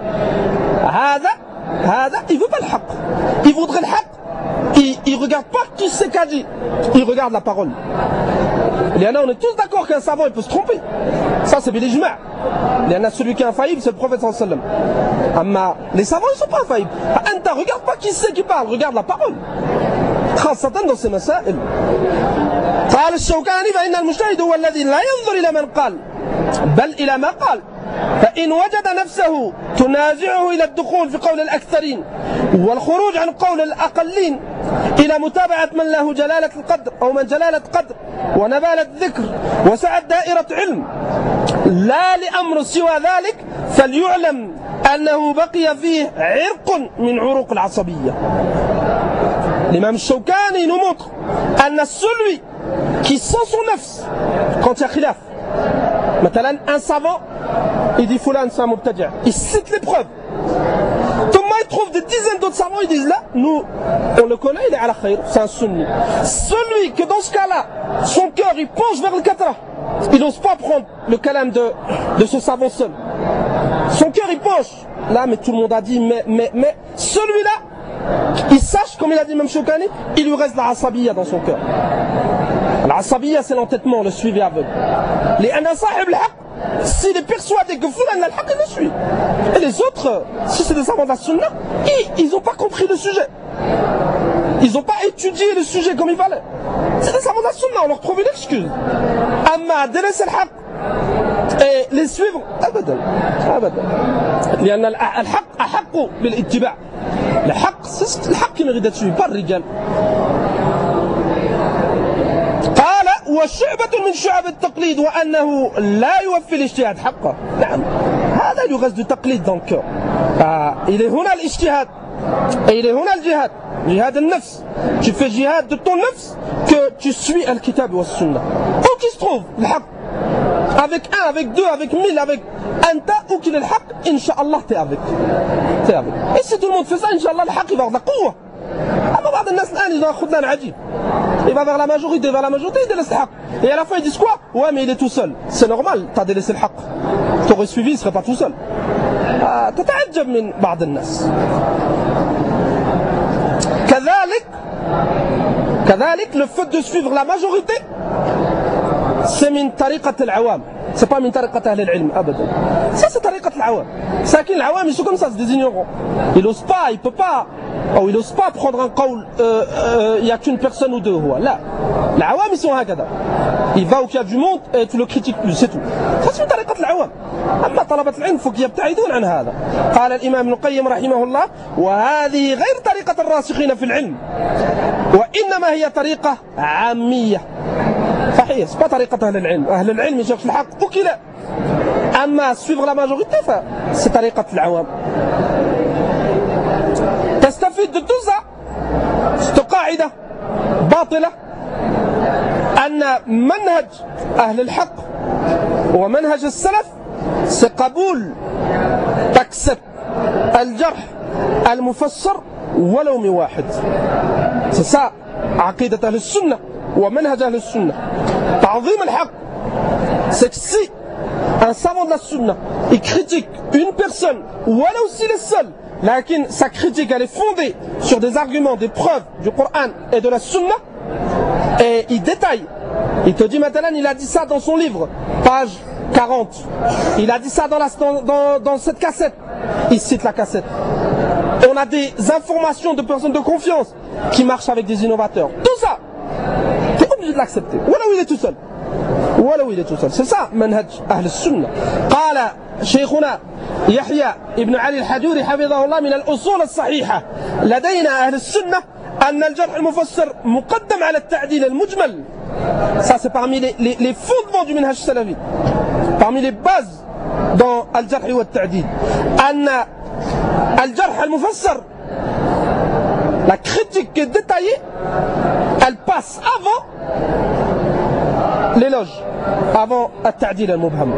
هذا il veut pas le haqq. Il voudrait le haqq. Il regarde pas qui c'est qu'a dit. Il regarde la parole. On est tous d'accord qu'un savant il peut se tromper. Ça c'est bil ijma'. Celui qui est infaillible c'est le prophète sallallahu alayhi wa sallam. Les savants ils ne sont pas infaillibles. Regarde pas qui c'est qui parle, regarde la parole. خاصة dans ces مسائل. قال الشوكاني فإن المجتهد هو الذي لا ينظر إلى من قال بل إلى ما قال فإن وجد نفسه تنازعه إلى الدخول في قول الأكثرين والخروج عن قول الأقلين إلى متابعة من له جلالة القدر أو من جلالة قدر ونبالة ذكر وسعة دائرة علم لا لأمر سوى ذلك فليعلم أنه بقي فيه عرق من عروق العصبية. L'imam Shawkani nous montre celui qui sent son nafs quand il y a khilaf. Maintenant, un savant, il dit Fulan c'est un mubtadi'. Il cite les preuves. Thomas il trouve des dizaines d'autres savants, ils disent là, nous, on le connaît, il est à la khayr, c'est un sunni. Celui que dans ce cas-là, son cœur il penche vers le katra, il n'ose pas prendre le kalam de ce savant seul. Son cœur il penche. Là, mais tout le monde a dit, mais celui-là, il sache, comme il a dit même Shawkani, il lui reste la asabiya dans son cœur. La asabiya c'est l'entêtement, le suivi aveugle. Les anna sahib al-haq, s'il est persuadé que Fulan al-haq, il le suit. Et les autres, si c'est des savants de la sunna, ils n'ont pas compris le sujet. Ils n'ont pas étudié le sujet comme il fallait. C'est des savants de la sunna, on leur trouve une excuse. Amma délaisser al-haq et les suivre, abadan. لأن الحق أحق بالاتباع. الحق qui mérite d'être suivi, pas le rigal. قال وشعبة من شعب التقليد وأنه لا يوفي الاجتهاد حقه. نعم هذا يغز du تقليد dans le cœur. Il est هنا الاجتهاد et il est هنا الجهاد. جهاد النفس. Tu fais jihad de ton nafs que tu suis al-kitab wa sunna. Où qu'il se trouve le haq. Avec un, avec deux, avec mille, avec anta ou qu'il est le haq, Inch'Allah t'es avec. T'es avec. Et si tout le monde fait ça, Inch'Allah le haq il va avoir de la quwwa. Alors بعض الناس الآن ils ont un khudlan ajib. Il va vers la majorité, il délaisse le haq. Et à la fin ils disent quoi? Ouais mais il est tout seul. C'est normal, t'as délaissé le haq. T'aurais suivi, il serait pas tout seul. تتعجب من بعض الناس. كذلك le fait de suivre la majorité c'est min tariqat al-awam. C'est pas min tariqat ahl al-ilm, abadan. Ça c'est tariqat al-awam. Sakin al-awam ils sont comme ça, c'est des ignorants. Il ose pas, il peut pas, ou il ose pas prendre un qawl, il y a qu'une personne ou deux. Là, l'awam ils sont hakada. Il va où il y a du monde et tu le critiques plus, c'est tout. Ça c'est min tariqat al-awam. أما طلبة العلم فيبتعدون عن هذا. قال الإمام ابن القيم رحمه الله وهذه غير طريقة الراسخين في العلم وإنما هي طريقة عامية. صحيح c'est pas طريقة أهل العلم. أهل العلم يشوف الحق وكلا. أما suivre la majorité c'est طريقة العوام. تستفيد de tout ça. cette قاعدة باطلة أن منهج أهل الحق ومنهج السلف c'est قبول تكسب الجرح المفسر ولو من واحد. c'est ça عقيدة أهل السنة ومنهج أهل السنة. تعظيم الحق c'est que si un savant de la sunna il critique une personne ولو s'il est seul lakin sa critique elle est fondée sur des arguments, des preuves du Coran et de la sunna et il détaille, il te dit maintenant il a dit ça dans son livre page 40, il a dit ça dans cette cassette, il cite la cassette. On a des informations de personnes de confiance qui marchent avec des innovateurs, tout ça tu es obligé de l'accepter voilà où il est tout seul. ولو il est tout seul. C'est ça منهج أهل السنة. قال شيخنا يحيى ابن علي الحجوري حفظه الله من الأصول الصحيحة لدينا أهل السنة أن الجرح المفسر مقدم على التعديل المجمل. Ça c'est parmi les fondements du منهج السلفي. Parmi les bases dans الجرح والتعديل. أن الجرح المفسر la critique qui est détaillée elle passe avant l'éloge avant التعديل المبهم.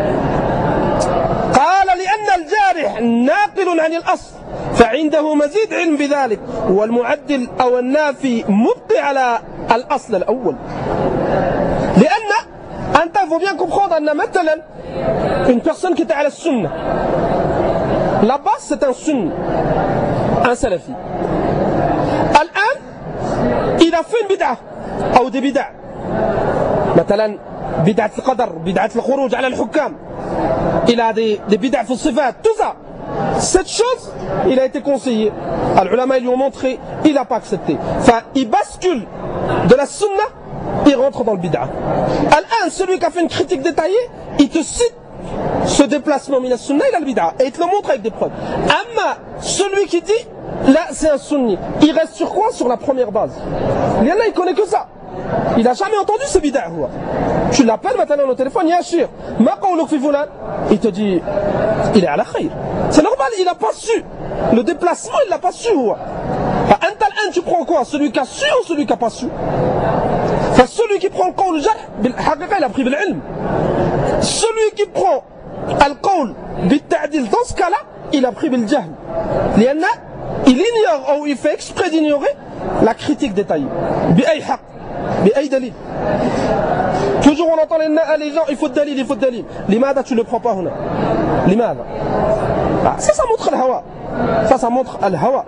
قال لأن الجارح ناقل عن الأصل فعنده مزيد علم بذلك والمعدل أو النافي مبقي على الأصل الأول. لأن أنت faut bien comprendre أن مثلا une personne qui était على السنة là-bas c'est un sunni, un salafi. الآن il a fait une bid'a ou des bid'a مثلا بدعة القدر, بدعة الخروج على الحكام, il a des bid'ah في الصفات, tout ça. Cette chose, il a été conseillé. Les ulama lui ont montré, il n'a pas accepté. Enfin, il bascule de la sunna, il rentre dans le bid'ah. Al-an, celui qui a fait une critique détaillée, il te cite ce déplacement min sunna, il a le bid'ah. Et il te le montre avec des preuves. Amma, celui qui dit, là c'est un sunni, il reste sur quoi? Sur la première base. Il y en a, il connaît que ça. Il n'a jamais entendu ce bid'ah. Tu l'appelles maintenant au téléphone, Yashir, ma qawluk fi fulan, il te dit, il est à la khayr. C'est normal, il n'a pas su. Le déplacement, il n'a pas su. Tu prends quoi? Celui qui a su ou celui qui n'a pas su? Celui qui prend le qawl jarh, il a pris l'ilm. Celui qui prend le qawl bil-ta'dil, dans ce cas-là, il a pris bil-jahl. Il ignore ou il fait exprès d'ignorer la critique détaillée. Bi-ay haq, bi-ay dalil. Toujours on entend les gens, il faut de dalil, il faut de dalil. Limada, tu ne le prends pas. Limada. Ça montre le hawa. Ça montre le hawa.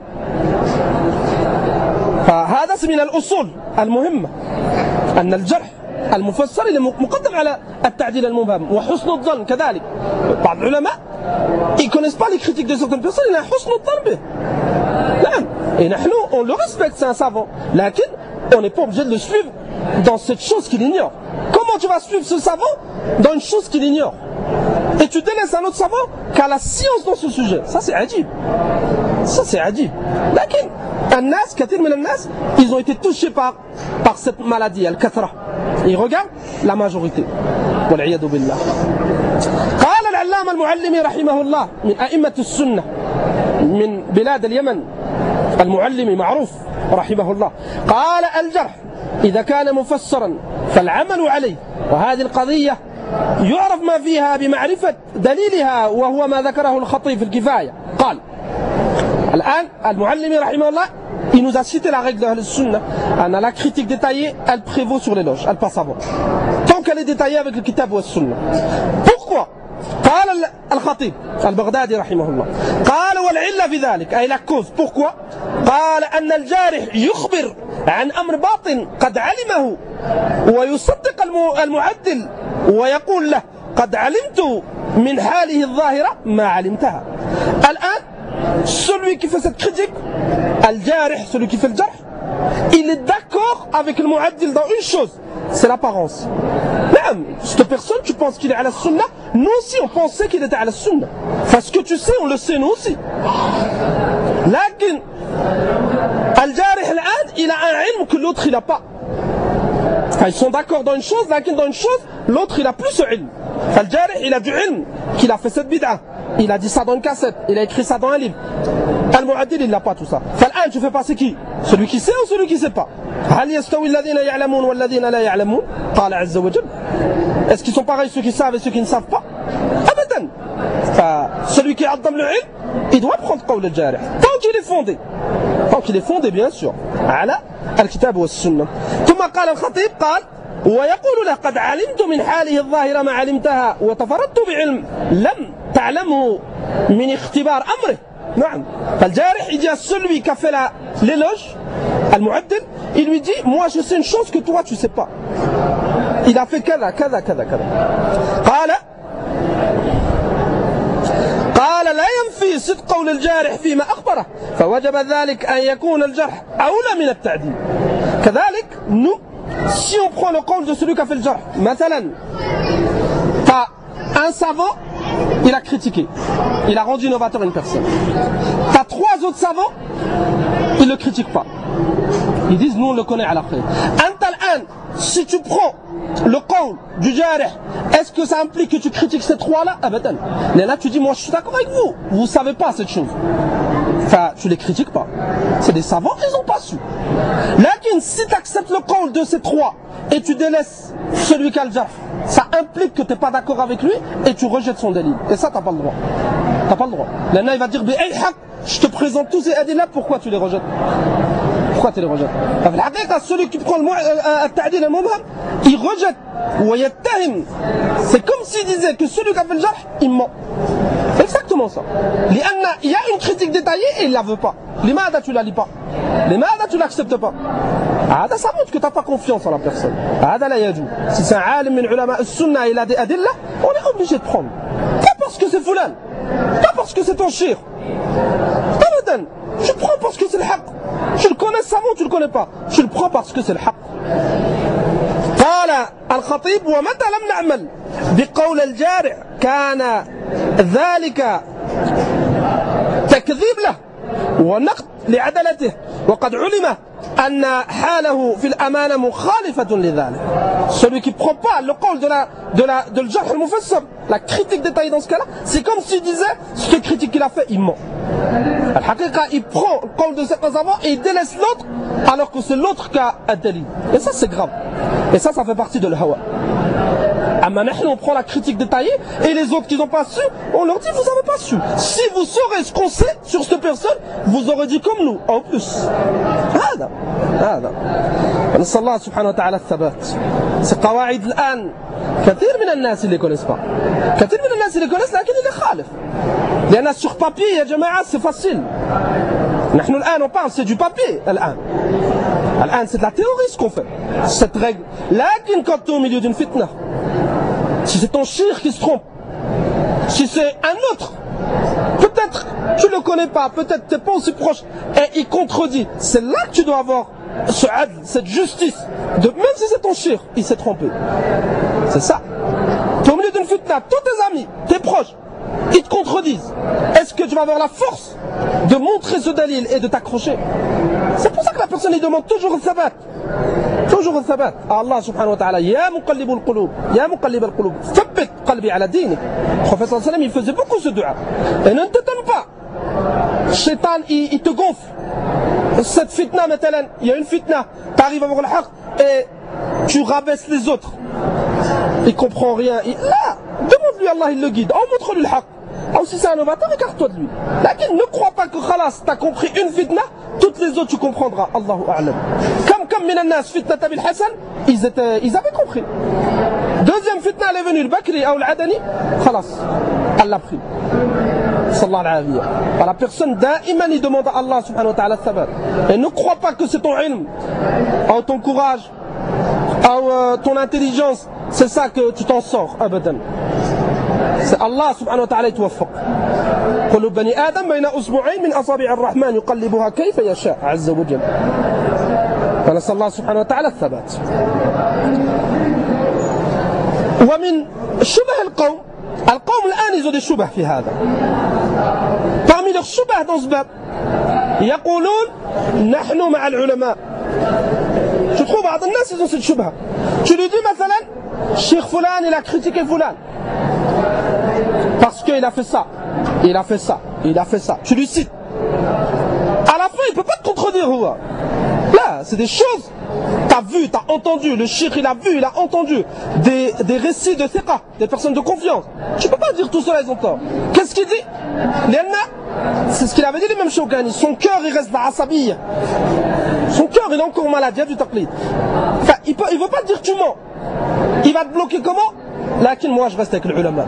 فهذا من الأصول المهمة أن الجرح المفسر مقدم على التعديل المبهم وحسن الظن كذلك. بعض العلماء ils connaissent pas les critiques de certaines personnes, ils ont حسن الظن به. نعم. Et nous on le respecte, c'est un savant. لكن on n'est pas obligé de le suivre dans cette chose qu'il ignore. Comment tu vas suivre ce savant dans une chose qu'il ignore? Et tu délaisses un autre savant qui a la science dans ce sujet. Ça c'est adib. Ça c'est adib. لكن الناس كثير من الناس ils ont été touchés par cette maladie الكثرة. Ils regardent la majorité. والعياذ بالله. قال العلامة المعلمي رحمه الله من أئمة السنة من بلاد اليمن, المعلمي معروف رحمه الله, قال الجرح إذا كان مفسرا فالعمل عليه, وهذه القضية يعرف ما فيها بمعرفة دليلها وهو ما ذكره الخطيب في الكفاية. قال الآن المعلمي رحمه الله, il nous a cité la règle de Ahl-Sunnah. La critique détaillée, elle prévaut sur l'éloge, elle passe avant. Tant qu'elle est détaillée avec le Kitab ou le Sunnah. Pourquoi? قال الخطيب البغدادي رحمه الله, قال والعلة في ذلك, أي la cause. Pourquoi? قال أن الجارح يخبر عن أمر باطن قد علمه ويصدق المعدل ويقول له قد علمت من حاله الظاهرة ما علمتها. الآن celui qui fait cette critique, al-jarih, celui qui fait le jarh, il est d'accord avec le mu'addil dans une chose, c'est l'apparence. Même, cette personne, tu penses qu'il est à la sunna, nous aussi on pensait qu'il était à la sunna. Parce que tu sais, on le sait nous aussi. Lakin, al-jarih al-an, il a un ilm que l'autre il n'a pas. Ils sont d'accord dans une chose, lakin dans une chose, l'autre il a plus ce ilm. Al-jarih, il a du ilm, qu'il a fait cette bid'ah. Il a dit ça dans une cassette, il a écrit ça dans un livre. Al-Mu'addil, il n'a pas tout ça. Fal'an, tu fais passer qui? Celui qui sait ou celui qui ne sait pas? هل يستوي الذين يعلمون والذين لا يعلمون؟ قال عز وجل. Est-ce qu'ils sont pareils ceux qui savent et ceux qui ne savent pas? Abadan. Celui qui a le ilm, il doit prendre qawl al-jarih. Tant qu'il est fondé. Tant qu'il est fondé, bien sûr. على الكتاب والسنة. ثم قال الخطيب قال ويقول له قد علمت من حاله الظاهرة ما علمتها وتفردت بعلم لم تعلمه من اختبار أمره. نعم. فالجارح il dit à celui qui a fait l'éloge, al-mu'addil, il lui dit moi je sais une chose que toi tu sais pas. Il a fait كذا كذا كذا كذا. قال لا ينفي صدق قول الجارح فيما أخبره فوجب ذلك أن يكون الجرح أولى من التعديل. كذلك nous, si on prend le compte de celui qui a fait le jarh, مثلا t'as un savant, il a critiqué, il a rendu novateur une personne. T'as trois autres savants, ils ne le critiquent pas. Ils disent nous on le connaît à la fin. Si tu prends le qawl du jarih, est-ce que ça implique que tu critiques ces trois-là? Abadan. Mais là tu dis moi je suis d'accord avec vous, vous ne savez pas cette chose. Enfin, tu les critiques pas. C'est des savants, ils n'ont pas su. Lakin, si tu acceptes le qawl de ces trois et tu délaisses celui qui a le jarh, ça implique que tu n'es pas d'accord avec lui et tu rejettes son dalil. Et ça, tu n'as pas le droit. Tu n'as pas le droit. Là, il va dire, je te présente tous ces adillah, pourquoi tu les rejettes? Pourquoi tu les rejettes? Celui qui prend le ta'dil al-mubham, il rejette. C'est comme s'il disait que celui qui a fait le jarh, il ment. Exactement ça. Il y a une critique détaillée et il ne la veut pas. Limada tu la lis pas. Limada tu l'acceptes pas. Ça montre que tu n'as pas confiance en la personne. Si c'est un alim min ulama al-sunnah, il a des adillah, on est obligé de prendre. Pas parce que c'est fulan, pas parce que c'est ton shir. Je prends parce que c'est le haqq. Tu le connais savant, tu le connais pas. Je le prends parce que c'est le haqq. قال الخطيب ومتى لم نعمل بقول الجارع كان ذلك تكذيب له ونقد لعدالته وقد علم أن حاله في الأمانة مخالفة لذلك. Celui qui prend pas le qawl de le jarh al-mufassar, la critique détaillée dans ce cas-là, c'est comme s'il disait ce critique qu'il a fait, il ment. Al-haqiqa, il prend le qawl de certains savants et il délaisse l'autre alors que c'est l'autre qui a un dalil. Et ça c'est grave. Et ça fait partie de l'hawa. On prend la critique détaillée et les autres qui n'ont pas su, on leur dit vous n'avez pas su. Si vous saurez ce qu'on sait sur cette personne, vous aurez dit comme nous, en plus. هذا نسأل الله سبحانه وتعالى الثبات. C'est قواعد الآن كثير من الناس اللي connaissent pas. كثير من الناس اللي connaissent لكن اللي خالف. لأن sur papier يا جماعة c'est facile. نحن الآن on parle c'est du papier الآن. الآن c'est de la théorie ce qu'on fait. Cette règle. لكن quand tu es au milieu d'une fitna, si c'est ton shir qui se trompe, si c'est un autre, peut-être tu ne le connais pas, peut-être tu n'es pas aussi proche, et il contredit, c'est là que tu dois avoir ce adl, cette justice, même si c'est ton shir, il s'est trompé. C'est ça. Tu es au milieu d'une fitna, tous tes amis, tes proches, ils te contredisent. Est-ce que tu vas avoir la force de montrer ce dalil et de t'accrocher? C'est pour ça que la personne il demande toujours le sabat. Toujours le sabat. Allah subhanahu wa ta'ala, ya muqallib al-qulub, ya muqallib al-qulub, thabbit qalbi ala dinik. Le prophète sallallahu alayhi wa sallam, il faisait beaucoup ce dua. Et ne t'étonne pas. Shaitan, il te gonfle. Cette fitna, maintenant, il y a une fitna, tu arrives à voir le haqq et tu rabaisses les autres. Il comprend rien. Là, demande-lui Allah, il le guide. On montre-lui le haqq. Ou si c'est un novateur, écarte-toi de lui. Lakin ne crois pas que khalas, t'as compris une fitna, toutes les autres tu comprendras. Allahu a'lam. Comme minanas fitna tabil Hassan, ils avaient compris. Deuxième fitna, elle est venue, le Bakri ou l'Adani, khalas, elle l'a pris. Sallallahu alayhi wa sallam. La personne da'iman, il demande à Allah subhanahu wa ta'ala thabat. Et ne crois pas que c'est ton ilm, ou ton courage, ou ton intelligence, c'est ça que tu t'en sors, abadan. C'est Allah subhanahu wa ta'ala يتوفق. قلوب بني آدم بين أصبعين من أصابع الرحمن يقلبها كيف يشاء عز وجل. فنسأل الله سبحانه وتعالى الثبات. ومن شبه القوم الآن ils ont des شبه في هذا. Parmi leurs شبه dans ce bab, يقولون نحن مع العلماء. Tu trouves بعض الناس ils ont cette شبهة. Tu lui dis مثلا Cheikh Fulan il a critiqué Fulan. Parce qu'il a fait ça, il a fait ça, il a fait ça. Tu lui cites. À la fin, il ne peut pas te contredire. Là, c'est des choses. T'as vu, t'as entendu. Le shir, il a vu, il a entendu. Des récits de thiqa, des personnes de confiance. Tu ne peux pas dire tout cela, ils ont tort. Qu'est-ce qu'il dit? C'est ce qu'il avait dit, les mêmes Shawkani. Son cœur, il reste la asabiyya. Son cœur, il est encore malade, il y a du taqlid. Enfin, il ne veut pas te dire tu mens. Il va te bloquer comment? Lakin moi, je reste avec l'ulama.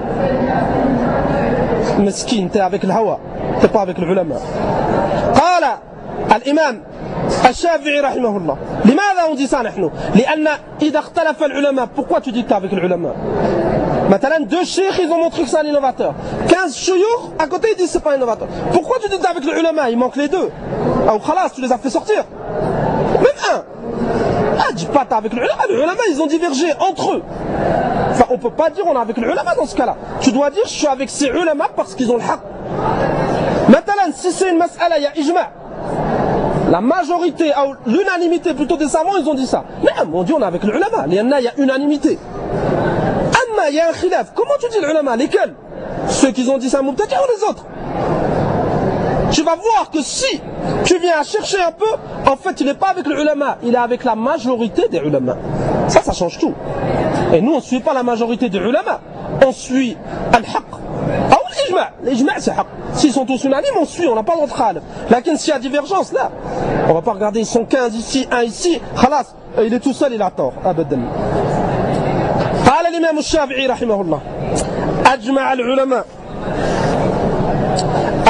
مسكين t'es avec le hawa, t'es pas avec l'ulama. قال الإمام الشافعي رحمه الله لماذا on dit ça نحن؟ لأن إذا اختلف العلماء. Pourquoi tu dis que t'es avec l'ulama? Maintenant, deux cheikhs ils ont montré que c'est un innovateur. 15 chouyours à côté ils disent c'est pas un innovateur. Pourquoi tu dis que t'es avec l'ulama? Il manque les deux. Ou khalas, tu les as fait sortir. Même un. Ah, dis pas t'es avec l'ulama. Les ulama ils ont divergé entre eux. Enfin, on ne peut pas dire on est avec l'ulama dans ce cas-là. Tu dois dire je suis avec ces ulama parce qu'ils ont le haqq. Maintenant, si c'est une mas'ala, il y a ijma'. La majorité, ou l'unanimité plutôt des savants, ils ont dit ça. Mais on dit on est avec l'ulama. Il y a unanimité. Amma, il y a un khilaf. Comment tu dis l'ulama? Lesquels? Ceux qui ont dit ça, Mubtadi' ou les autres? Tu vas voir que si tu viens à chercher un peu, en fait il n'est pas avec l'ulama, il est avec la majorité des ulama. Ça change tout. Et nous on ne suit pas la majorité des ulama, on suit al-haqq. Ah ou l'ijma', l'ijma' c'est haqq. S'ils sont tous unanimes, on suit, on n'a pas de khalif. Lakin s'il y a divergence là, on va pas regarder, ils sont 15 ici, 1 ici, khalas, il est tout seul, il a tort. Abadan. قال الإمام الشافعي رحمه الله أجمع العلماء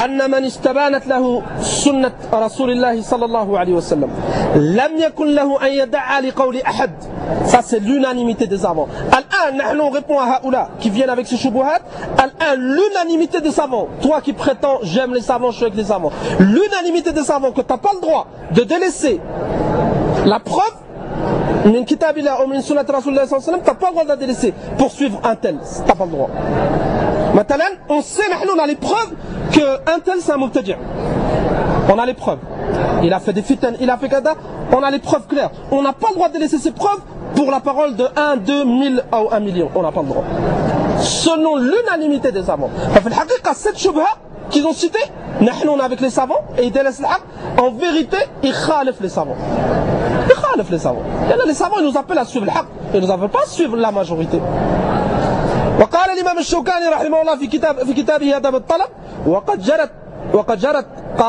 أن من استبانت له سنة رسول الله صلى الله عليه وسلم لم يكن له أن يدعى لقول أحد. Ça c'est l'unanimité des savants. Al-an, on répond à Haoula qui viennent avec ces shubuhat. Al-an, l'unanimité des savants. Toi qui prétends j'aime les savants, je suis avec les savants. L'unanimité des savants que tu n'as pas le droit de délaisser la preuve min kitabillah ou min sunnat rasulullah sallallahu alayhi wa sallam, tu n'as pas le droit de la délaisser pour suivre un tel. Tu n'as pas le droit. Maintenant, on sait, on a les preuves qu'un tel c'est un mubtadi'. On a les preuves. Il a fait des fitan, il a fait kada. On a les preuves claires. On n'a pas le droit de délaisser ces preuves pour la parole de 1, 2, 1000 ou 1 million. On n'a pas le droit. Selon l'unanimité des savants. Cette shubha qu'ils ont citée, on est avec les savants et ils délaissent l'haq. En vérité, ils khalifent les savants. Ils khalifent les savants. Et là, les savants, ils nous appellent à suivre l'haq. Ils ne nous appellent pas à suivre la majorité. وقال الإمام الشوكاني رحمه الله في كتابه أدب الطلب وقد جرت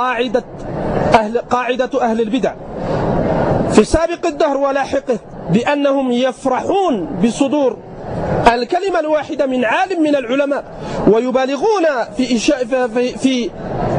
قاعدة أهل البدع في سابق الدهر ولاحقه بأنهم يفرحون بصدور الكلمة الواحدة من عالم من العلماء ويبالغون في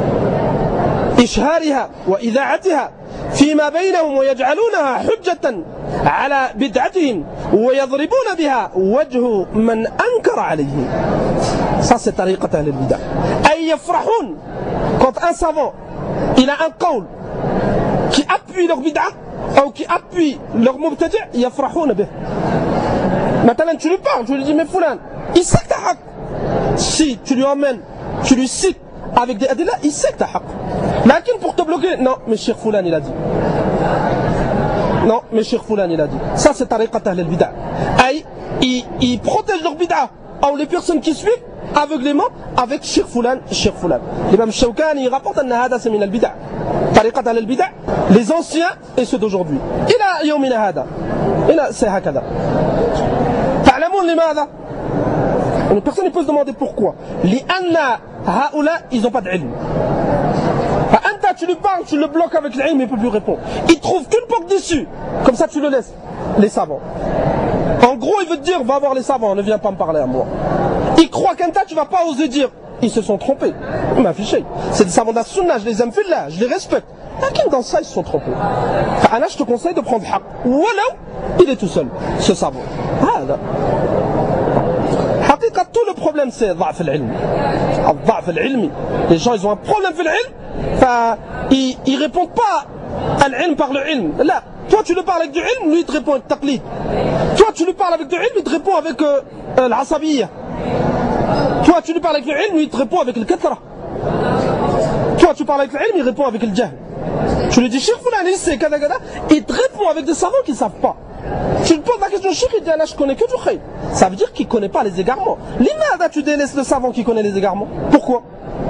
إشهارها وإذاعتها فيما بينهم ويجعلونها حجة على بدعتهم ويضربون بها وجه من أنكر عليهم. Ça c'est طريقة أهل البدع. أي يفرحون quand un savant il a un qawl qui appuie leur bid'a ou qui appuie leur mubtadi', يفرحون به. Maintenant tu lui parles, tu lui dis mais Foulan, il sait que t'as haq. Si tu lui emmènes, tu lui cites avec des adilla, il sait que t'as haq. Lakin pour te bloquer, non mais Cheikh Foulan il a dit. Non mais Cheikh Foulan il a dit. Ça c'est tariqat ahl al-bid'a. Ils protègent leur bid'a ou les personnes qui suivent aveuglément avec Cheikh Foulan, Cheikh Foulan. L'imam Shawkani il rapporte que c'est min al-bid'a. Tariqat ahl al-bid'a, les anciens et ceux d'aujourd'hui. Ila yawmina hada. Ila c'est hakada. Ta'lamoun limadha? Une personne peut se demander pourquoi. Li'anna haoula, ils n'ont pas d'ilm. Anta, tu lui parles, tu le bloques avec l'ilm, il ne peut plus répondre. Il trouve qu'une porte d'issue. Comme ça, tu le laisses. Les savants. En gros, il veut te dire, va voir les savants, ne viens pas me parler à moi. Il croit qu'Anta, tu ne vas pas oser dire. Ils se sont trompés. Il m'a affiché. C'est des savants de la sunna, je les aime fillah, je les respecte. Lakin dans ça, ils se sont trompés. Là, je te conseille de prendre haq. Ou alors, il est tout seul, ce savant. Voilà. Tout le problème c'est ضعف العلم. الضعف العلمي. Les gens ils ont un problème في العلم. Ils répondent pas à l'ilm par le ilm. Là, toi tu le parles avec du ilm, lui il te répond avec taqlid. Toi tu lui parles avec du ilm, il te répond avec l'asabiyya. Toi tu lui parles avec le ilm, lui il te répond avec le kathra. Toi tu parles avec le ilm, il répond avec le jahl. Tu lui dis Cheikh Foulani c'est kada kada, il te répond avec des savants qui ne savent pas. Tu lui poses la question, Cheikh, il dit là je connais que du khayr. Ça veut dire qu'il ne connaît pas les égarements. Limada tu délaisses le savant qui connaît les égarements. Pourquoi?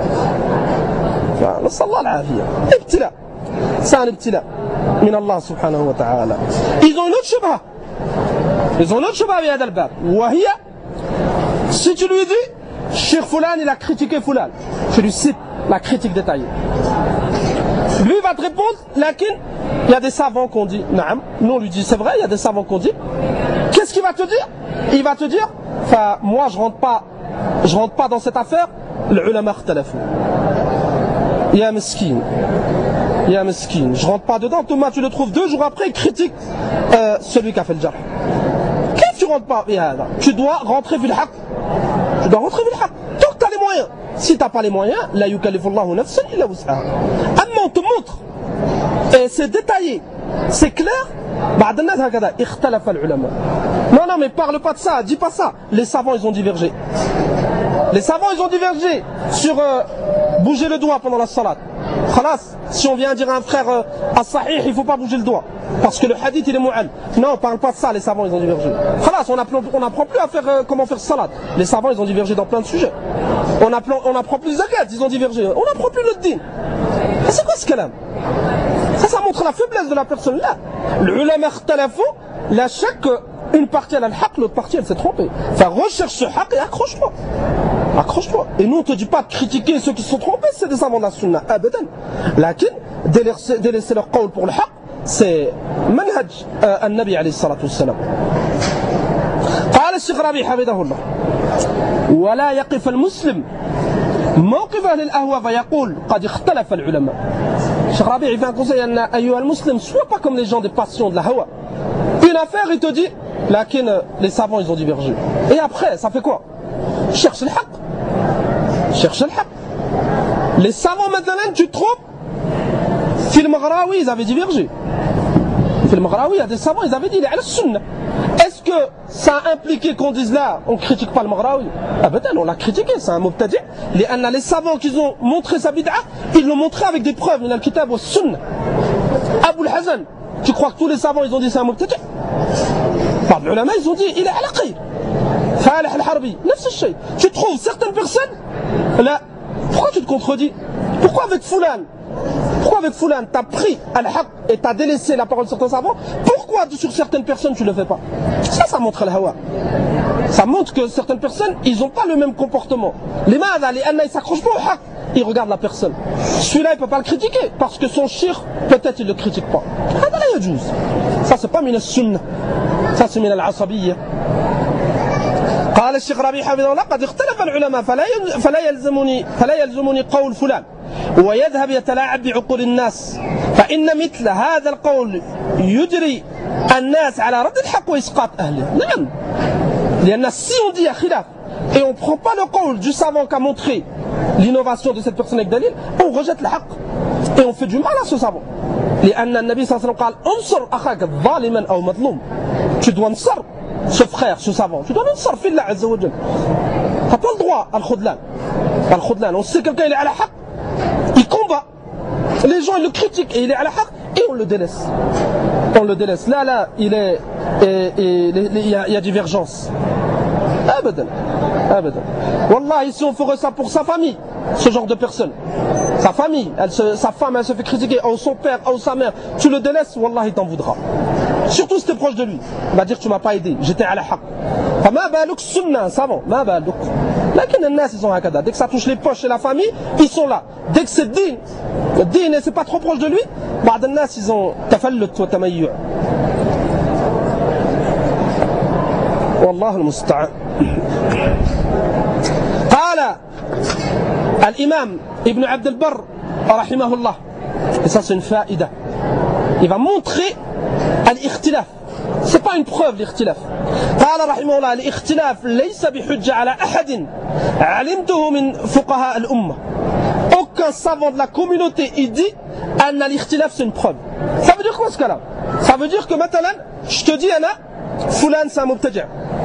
Ibtila. C'est un ibtila. Min Allah subhanahu wa ta'ala. Ils ont une autre shubha. Ils ont une autre shubha avec Adal Bab. Wahia, si tu lui dis, Cheikh Foulan il a critiqué Foulan. Tu lui cites la critique détaillée. Lui va te répondre, lakin, il y a des savants qu'on dit, naam, nous on lui dit, c'est vrai, il y a des savants qu'on dit. Qu'est-ce qu'il va te dire? Il va te dire, moi je rentre pas dans cette affaire, le ulama khtalafou. Ya meskin, je rentre pas dedans, Thomas tu le trouves 2 jours après, il critique celui qui a fait le jarh. Qu'est-ce que tu rentres pas? Tu dois rentrer fil haq. Tu dois rentrer fil haq. Tant que tu as les moyens. Si tu n'as pas les moyens, la yukallifullahu nafsan illa wus'aha. Amma on te montre, et c'est détaillé, c'est clair, non, mais parle pas de ça, dis pas ça. Les savants ils ont divergé. Les savants ils ont divergé sur bouger le doigt pendant la salat. Khalas, si on vient dire à un frère as-sahih, il ne faut pas bouger le doigt. Parce que le hadith il est mu'al. Non, parle pas de ça, les savants ils ont divergé. Khalas, on n'apprend plus à faire comment faire salat. Les savants ils ont divergé dans plein de sujets. On apprend plus zakat, ils ont divergé. On n'apprend plus le din. C'est quoi ce kalam? Ça montre la faiblesse de la personne là. Le ulama khtalafou, la chaque une partie elle a le haq, l'autre partie elle s'est trompée. Enfin recherche ce haq et accroche-toi. Accroche-toi. Et nous on te dit pas de critiquer ceux qui se sont trompés, c'est des savants de la sunna. Abadan. Lakin, délaisser leur qawl pour le haq, c'est manhaj al-Nabi alayhi salatu wassalam. قال الشيخ ربيع حفظه الله ولا يقف المسلم موقف أهل الأهواء فيقول قد اختلف العلماء. Cheikh Rabi il fait un conseil à أيها المسلم, sois pas comme les gens des passions de la hawa. Une affaire il te dit les savants ils ont divergé. Et après ça fait quoi? Cherche le haqq. Cherche le haqq. Les savants maintenant tu te trompes. Fil Maghrawi ils avaient divergé. Fil Maghrawi il y a des savants ils avaient dit il est à la sunna. Est-ce que ça a impliqué qu'on dise là, on ne critique pas le Maghrawi? Ah ben on l'a critiqué, c'est un mubtadi'. Les savants qui ont montré sa bid'a, ils l'ont montré avec des preuves, dans le kitab wa sunna. Abu al-Hazan, tu crois que tous les savants ils ont dit c'est un mubtadi'? Par les ulama ils ont dit il est à la khayr. Falih al-Harbi, nafs al-shay. Tu trouves certaines personnes, là, pourquoi tu te contredis? Pourquoi avec Foulan? Pourquoi avec Foulan t'as pris al-haq et t'as délaissé la parole de certains savants? Pourquoi sur certaines personnes tu le fais pas? Ça montre al-hawa. Ça montre que certaines personnes ils n'ont pas le même comportement. Les madha, les anna ils s'accrochent pas au haq, ils regardent la personne. Celui-là il peut pas le critiquer parce que son shir peut-être il le critique pas. Ça c'est pas min al-sunnah, ça c'est min al-asabiyya. قال الشيخ ربيع حفظه الله قد اختلف العلماء فلا يلزمني قول فلان ويذهب يتلاعب بعقول الناس فإن مثل هذا القول يجري الناس على رد الحق وإسقاط أهله. نعم, لأن si on dit il y a khilaf et on ne prend pas le qawl du savant qui a montré l'innovation de cette personne avec dalil, on rejette le haqq et on fait du mal à ce savant. لأن النبي صلى الله عليه وسلم قال انصر أخاك ظالما أو مظلوم. Tu dois نصر ce frère, ce savant, tu dois نصر في الله عز وجل. Tu n'as pas le droit à al-khudlan. On sait quelqu'un il est à la haqq, il combat, les gens ils le critiquent et il est à la haqq et on le délaisse. Là il y a divergence. Abadan. Wallah, ici on ferait ça pour sa famille, ce genre de personne. Sa famille, sa femme elle se fait critiquer, ou son père, ou sa mère, tu le délaisses, wallah il t'en voudra. Surtout si tu es proche de lui, il va dire tu m'as pas aidé, j'étais à la haqq. فما بالك sunna, savant, ما بالك. لكن الناس ils sont هكذا, dès que ça touche les poches et la famille, ils sont là. Dès que c'est din, le din c'est pas trop proche de lui, بعض الناس ils ont تفلت وتميع. والله المستعان. قال الإمام ابن عبد البر رحمه الله, et ça c'est une faïda, il va montrer الاختلاف, c'est pas une preuve الاختلاف. قال رحمه الله الاختلاف ليس بحجة على أحد علمته من فقهاء الأمة. Aucun savant de la communauté il dit أن الاختلاف c'est une preuve. Ça veut dire quoi ce cas-là? Ça veut dire que maintenant je te dis Anna Foulan c'est un mubtadi'.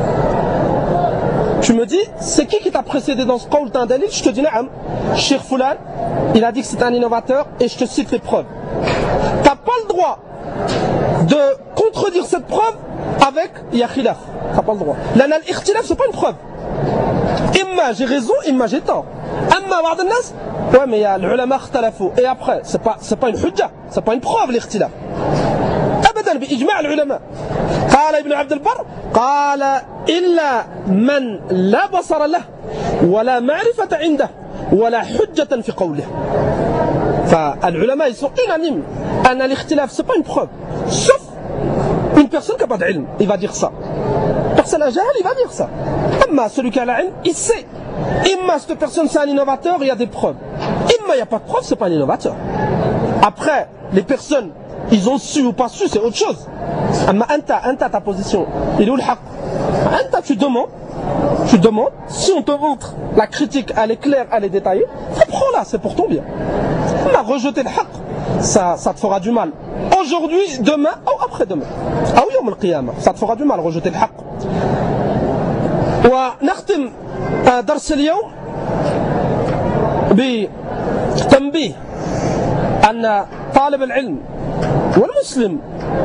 Tu me dis, c'est qui t'a précédé dans ce qawl d'un dalil? Je te dis, naam, Cheikh Foulan, il a dit que c'est un innovateur et je te cite les preuves. Tu n'as pas le droit de contredire cette preuve avec ya khilaf. Tu n'as pas le droit. L'ana l'ikhtilaf, c'est pas une preuve. Imma j'ai raison, imma j'ai tort. Amma ba'd an-nas, ouais mais il y a l'ulama ikhtalafu. Et après, c'est pas une hujja, c'est pas une preuve l'ikhtilaf. أبدا بإجماع العلماء. قال ابن عبد البر قال إلا من لا بصر له ولا معرفة عنده ولا حجة في قوله. فالعلماء ils sont unanimes أن الاختلاف c'est pas une preuve, sauf une personne qui n'a pas d'ilm, il va dire ça. Personne à jahal, il va dire ça. Amma celui qui a l'ilm, il sait. Imma cette personne c'est un innovateur, il y a des preuves. Imma il n'y a pas de preuve, c'est pas un innovateur. Après les personnes ils ont su ou pas su, c'est autre chose. Amma anta ta position, il est où le haqq? Anta tu demandes, si on te montre la critique, elle est claire, elle est détaillée, reprends-la, c'est pour ton bien. On a rejeté le haqq, ça te fera du mal. Aujourd'hui, demain, ou après-demain. Ou yawm al-qiyamah, ça te fera du mal, rejeter le haqq. ونختم درس اليوم بتنبيه أن طالب العلم والمسلم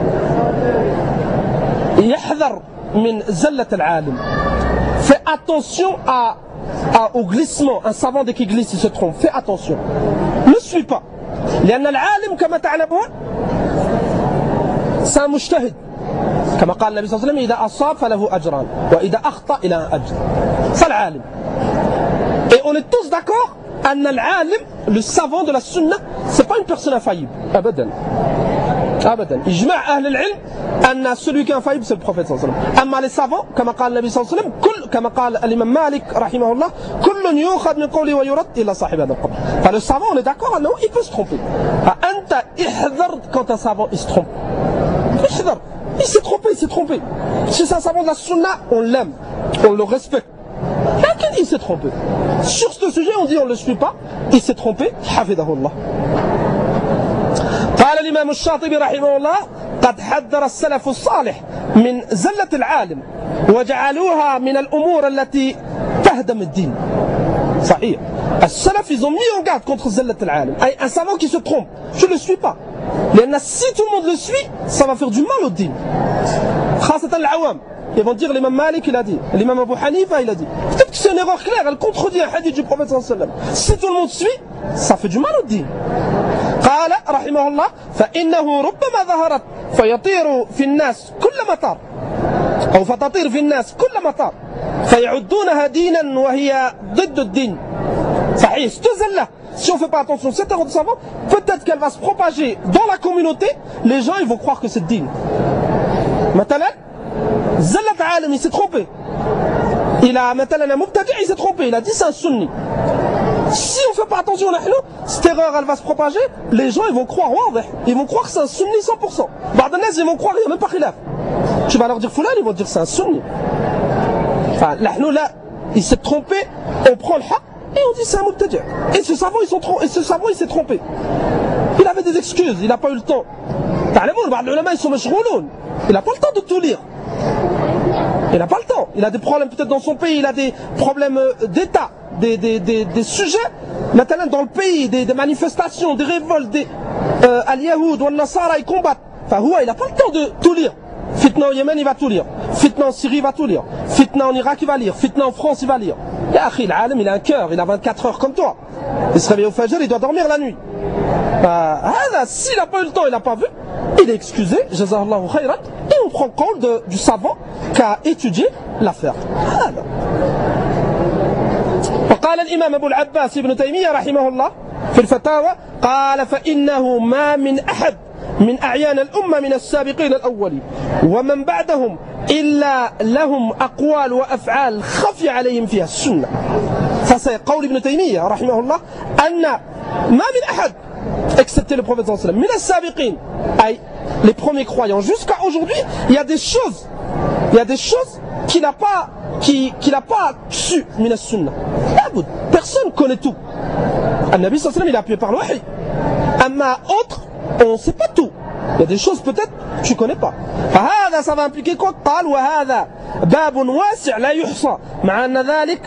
يحذر من زلة العالم. Fais attention au glissement. Un savant dès qu'il glisse il se trompe. Fais attention. Ne suis pas. لأن العالم كما تعلمون c'est un mujtahid. كما قال النبي صلى الله عليه وسلم إذا أصاب فله أجران وإذا أخطأ إلى أجر. C'est l'عالم. Et on est tous d'accord أن العالم, le savant de la sunna, c'est pas une personne infaillible. أبدا. أبدا. إجماع أهل العلم أن celui qui est infaillible c'est le prophète صلى الله عليه وسلم. أما les savants, كما قال النبي صلى الله عليه وسلم كما قال الإمام مالك رحمه الله كل يؤخذ من قوله ويرد إلا صاحب هذا القبر. Enfin, le savant, on est d'accord, non, il peut se tromper. أنت احذر quand un savant il se trompe. احذر. Il s'est trompé. Si c'est un savant de la sunna, on l'aime, on le respecte. Lakin il s'est trompé. Sur ce sujet, on dit on ne le suit pas. Il s'est trompé. حفظه الله. قال الإمام الشاطبي رحمه الله قد حذر السلف الصالح من زلة العالم وجعلوها من الأمور التي تهدم الدين. صحيح. السلف ils ont mis en garde contre زلة العالم. Un savant qui se trompe, je ne le suis pas. لأن si tout le monde le suit, ça va faire du mal au din. خاصة العوام. Ils vont dire l'imam Malik il a dit, l'imam Abu Hanifa il a dit. Peut-être que c'est une erreur claire, elle contredit un hadith du prophète sallallahu alayhi wa sallam. Si tout le monde suit, ça fait du mal au din. قال رحمه الله فإنه ربما ظهرت فيطير في الناس كل مطار أو فتطير في الناس كل مطار فيعدونها دينا وهي ضد الدين. صحيح. Si on ne fait pas attention, cette erreur de savant, peut-être qu'elle va se propager dans la communauté, les gens ils vont croire que c'est din. مثلا زلة عالم il s'est trompé. Il a مثلا un mubtadi, il s'est trompé, il a dit c'est un sunni. Si on ne fait pas attention, cette erreur elle va se propager, les gens ils vont croire, ils vont croire que c'est un sunni 100%. Ba'danas ils vont croire, il n'y a même pas khilaf. Tu vas leur dire fulan, ils vont dire c'est un sunni. Enfin, là, il s'est trompé, on prend le haq et on dit c'est un mubtadi. Et ce savant il s'est trompé. Il avait des excuses, il n'a pas eu le temps. Les ulama ils sont mashghouloun. Il n'a pas le temps de tout lire. Il n'a pas le temps. Il a des problèmes peut-être dans son pays, il a des problèmes d'État, des sujets. Maintenant dans le pays, des manifestations, des révoltes, al-Yahoud ou al-Nasara ils combattent. Enfin, il n'a pas le temps de tout lire. Fitna au Yémen il va tout lire. Fitna en Syrie il va tout lire. Fitna en Irak il va lire. Fitna en France il va lire. Ya akhi, l'alim il a un cœur, il a 24 heures comme toi. Il se réveille au Fajr, il doit dormir la nuit. S'il n'a pas eu le temps, il n'a pas vu, il est excusé, Jazallahu khayran, et on prend compte du savant qui a étudié l'affaire. وقال الإمام أبو العباس ابن تيمية رحمه الله في الفتاوى قال فإنه ما من أحد من أعيان الأمة من السابقين الأولين ومن بعدهم إلا لهم أقوال وأفعال خفي عليهم فيها السنة. فسيقول ابن تيمية رحمه الله أن ما من أحد excepté le prophète sallallahu alayhi wa sallam, min as-sabiqin, les premiers croyants, jusqu'à aujourd'hui, il y a des choses qu'il n'a pas su, min as-sunnah. Personne connaît tout. An-Nabi sallallahu alayhi wa sallam, il est appuyé par le wahi. Amma autre, on ne sait pas tout. Il y a des choses peut-être tu ne connais pas. فهذا ça va impliquer quoi? قال وهذا باب واسع لا يحصى مع أن ذلك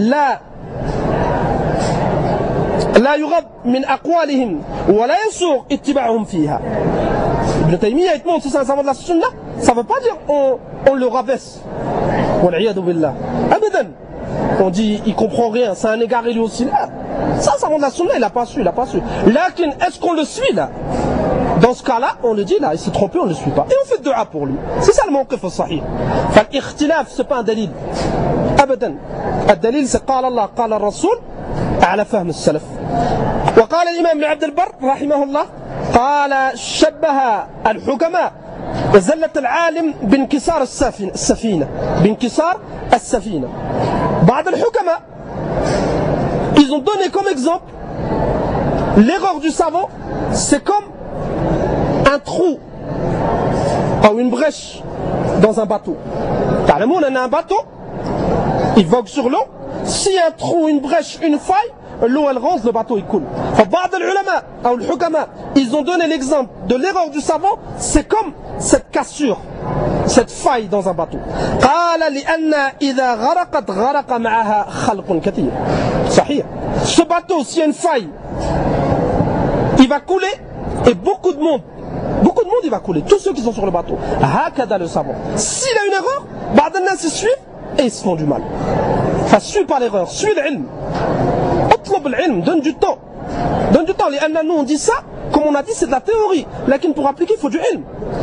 لا يغض من أقوالهم ولا يسوغ اتباعهم فيها. Ibn Taymiyyah il te montre si c'est un savant de la sunna, ça ne veut pas dire on le rabaisse. Wal'iyadu billah. Abadan. On dit il comprend rien, c'est un égaré lui aussi là. Ça, un savant de la sunna, il n'a pas su. Lakin, est-ce qu'on le suit là? Dans ce cas-là, on le dit là, il s'est trompé, on ne le suit pas. Et on fait dua pour lui. C'est ça le mawqif al-sahih. Fal-ikhtilaf, c'est pas un dalil. Abadan. الدليل c'est قال الله قال الرسول على فهم السلف. وقال الإمام ابن عبد البر رحمه الله قال شبه الحكماء زلة العالم بانكسار السفينة. بعض الحكماء ils ont donné comme exemple l'erreur du savant, c'est comme un trou ou une brèche dans un bateau. Carrément, on a un bateau, il vogue sur l'eau. S'il y a un trou, une brèche, une faille, l'eau elle rentre, le bateau il coule. Ils ont donné l'exemple de l'erreur du savant, c'est comme cette cassure, cette faille dans un bateau. Ce bateau, s'il y a une faille, il va couler et beaucoup de monde il va couler, tous ceux qui sont sur le bateau. Hakada le savant. S'il a une erreur, Ba'danas se suivent et ils se font du mal. Enfin, suis pas l'erreur, suis l'ilm. Otlub l'ilm, donne du temps. Nous on dit ça, comme on a dit, c'est de la théorie. Là, pour appliquer, il faut du ilm.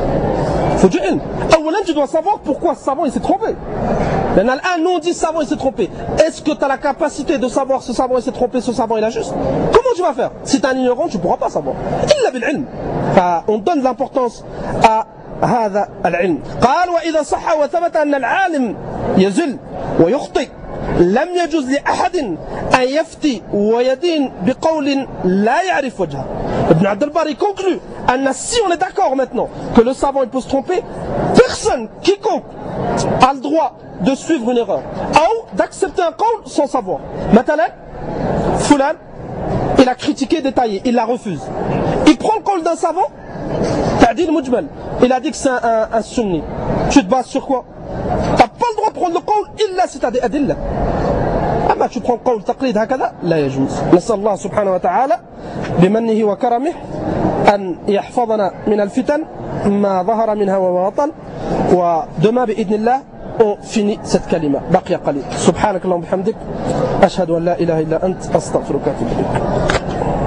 Tu dois savoir pourquoi ce savant il s'est trompé. Nous on dit ce savant il s'est trompé. Est-ce que tu as la capacité de savoir ce savant il s'est trompé, ce savant il a juste? Comment tu vas faire? Si tu es un ignorant, tu ne pourras pas savoir. Illa bil ilm. On donne de l'importance à هذا العلم. قال وإذا صح وثبت أن العالم يزل ويخطئ لم يجوز لأحد أن يفتي ويدين بقول لا يعرف وجهه. Ibn Abd al-Barr il conclut si on est d'accord maintenant que le savant il peut se tromper, personne, quiconque a le droit de suivre une erreur ou d'accepter un qawl sans savoir. Maintenant, Fulan, il a critiqué, détaillé, il la refuse. Il prend le qawl d'un savant, Ta'dil Mujmal, il a dit que c'est un sunni. Tu te bases sur quoi? Tu n'as pas le droit de prendre le qawl illa si tu as des adillah. أما tu prends قول تقليد هكذا لا يجوز. نسأل الله سبحانه وتعالى بمنه وكرمه أن يحفظنا من الفتن ما ظهر منها وما بطن. ودemain بإذن الله on finit cette كلمة بقي قليل. سبحانك اللهم وبحمدك أشهد أن لا إله إلا أنت أستغفرك وأتوب إليك.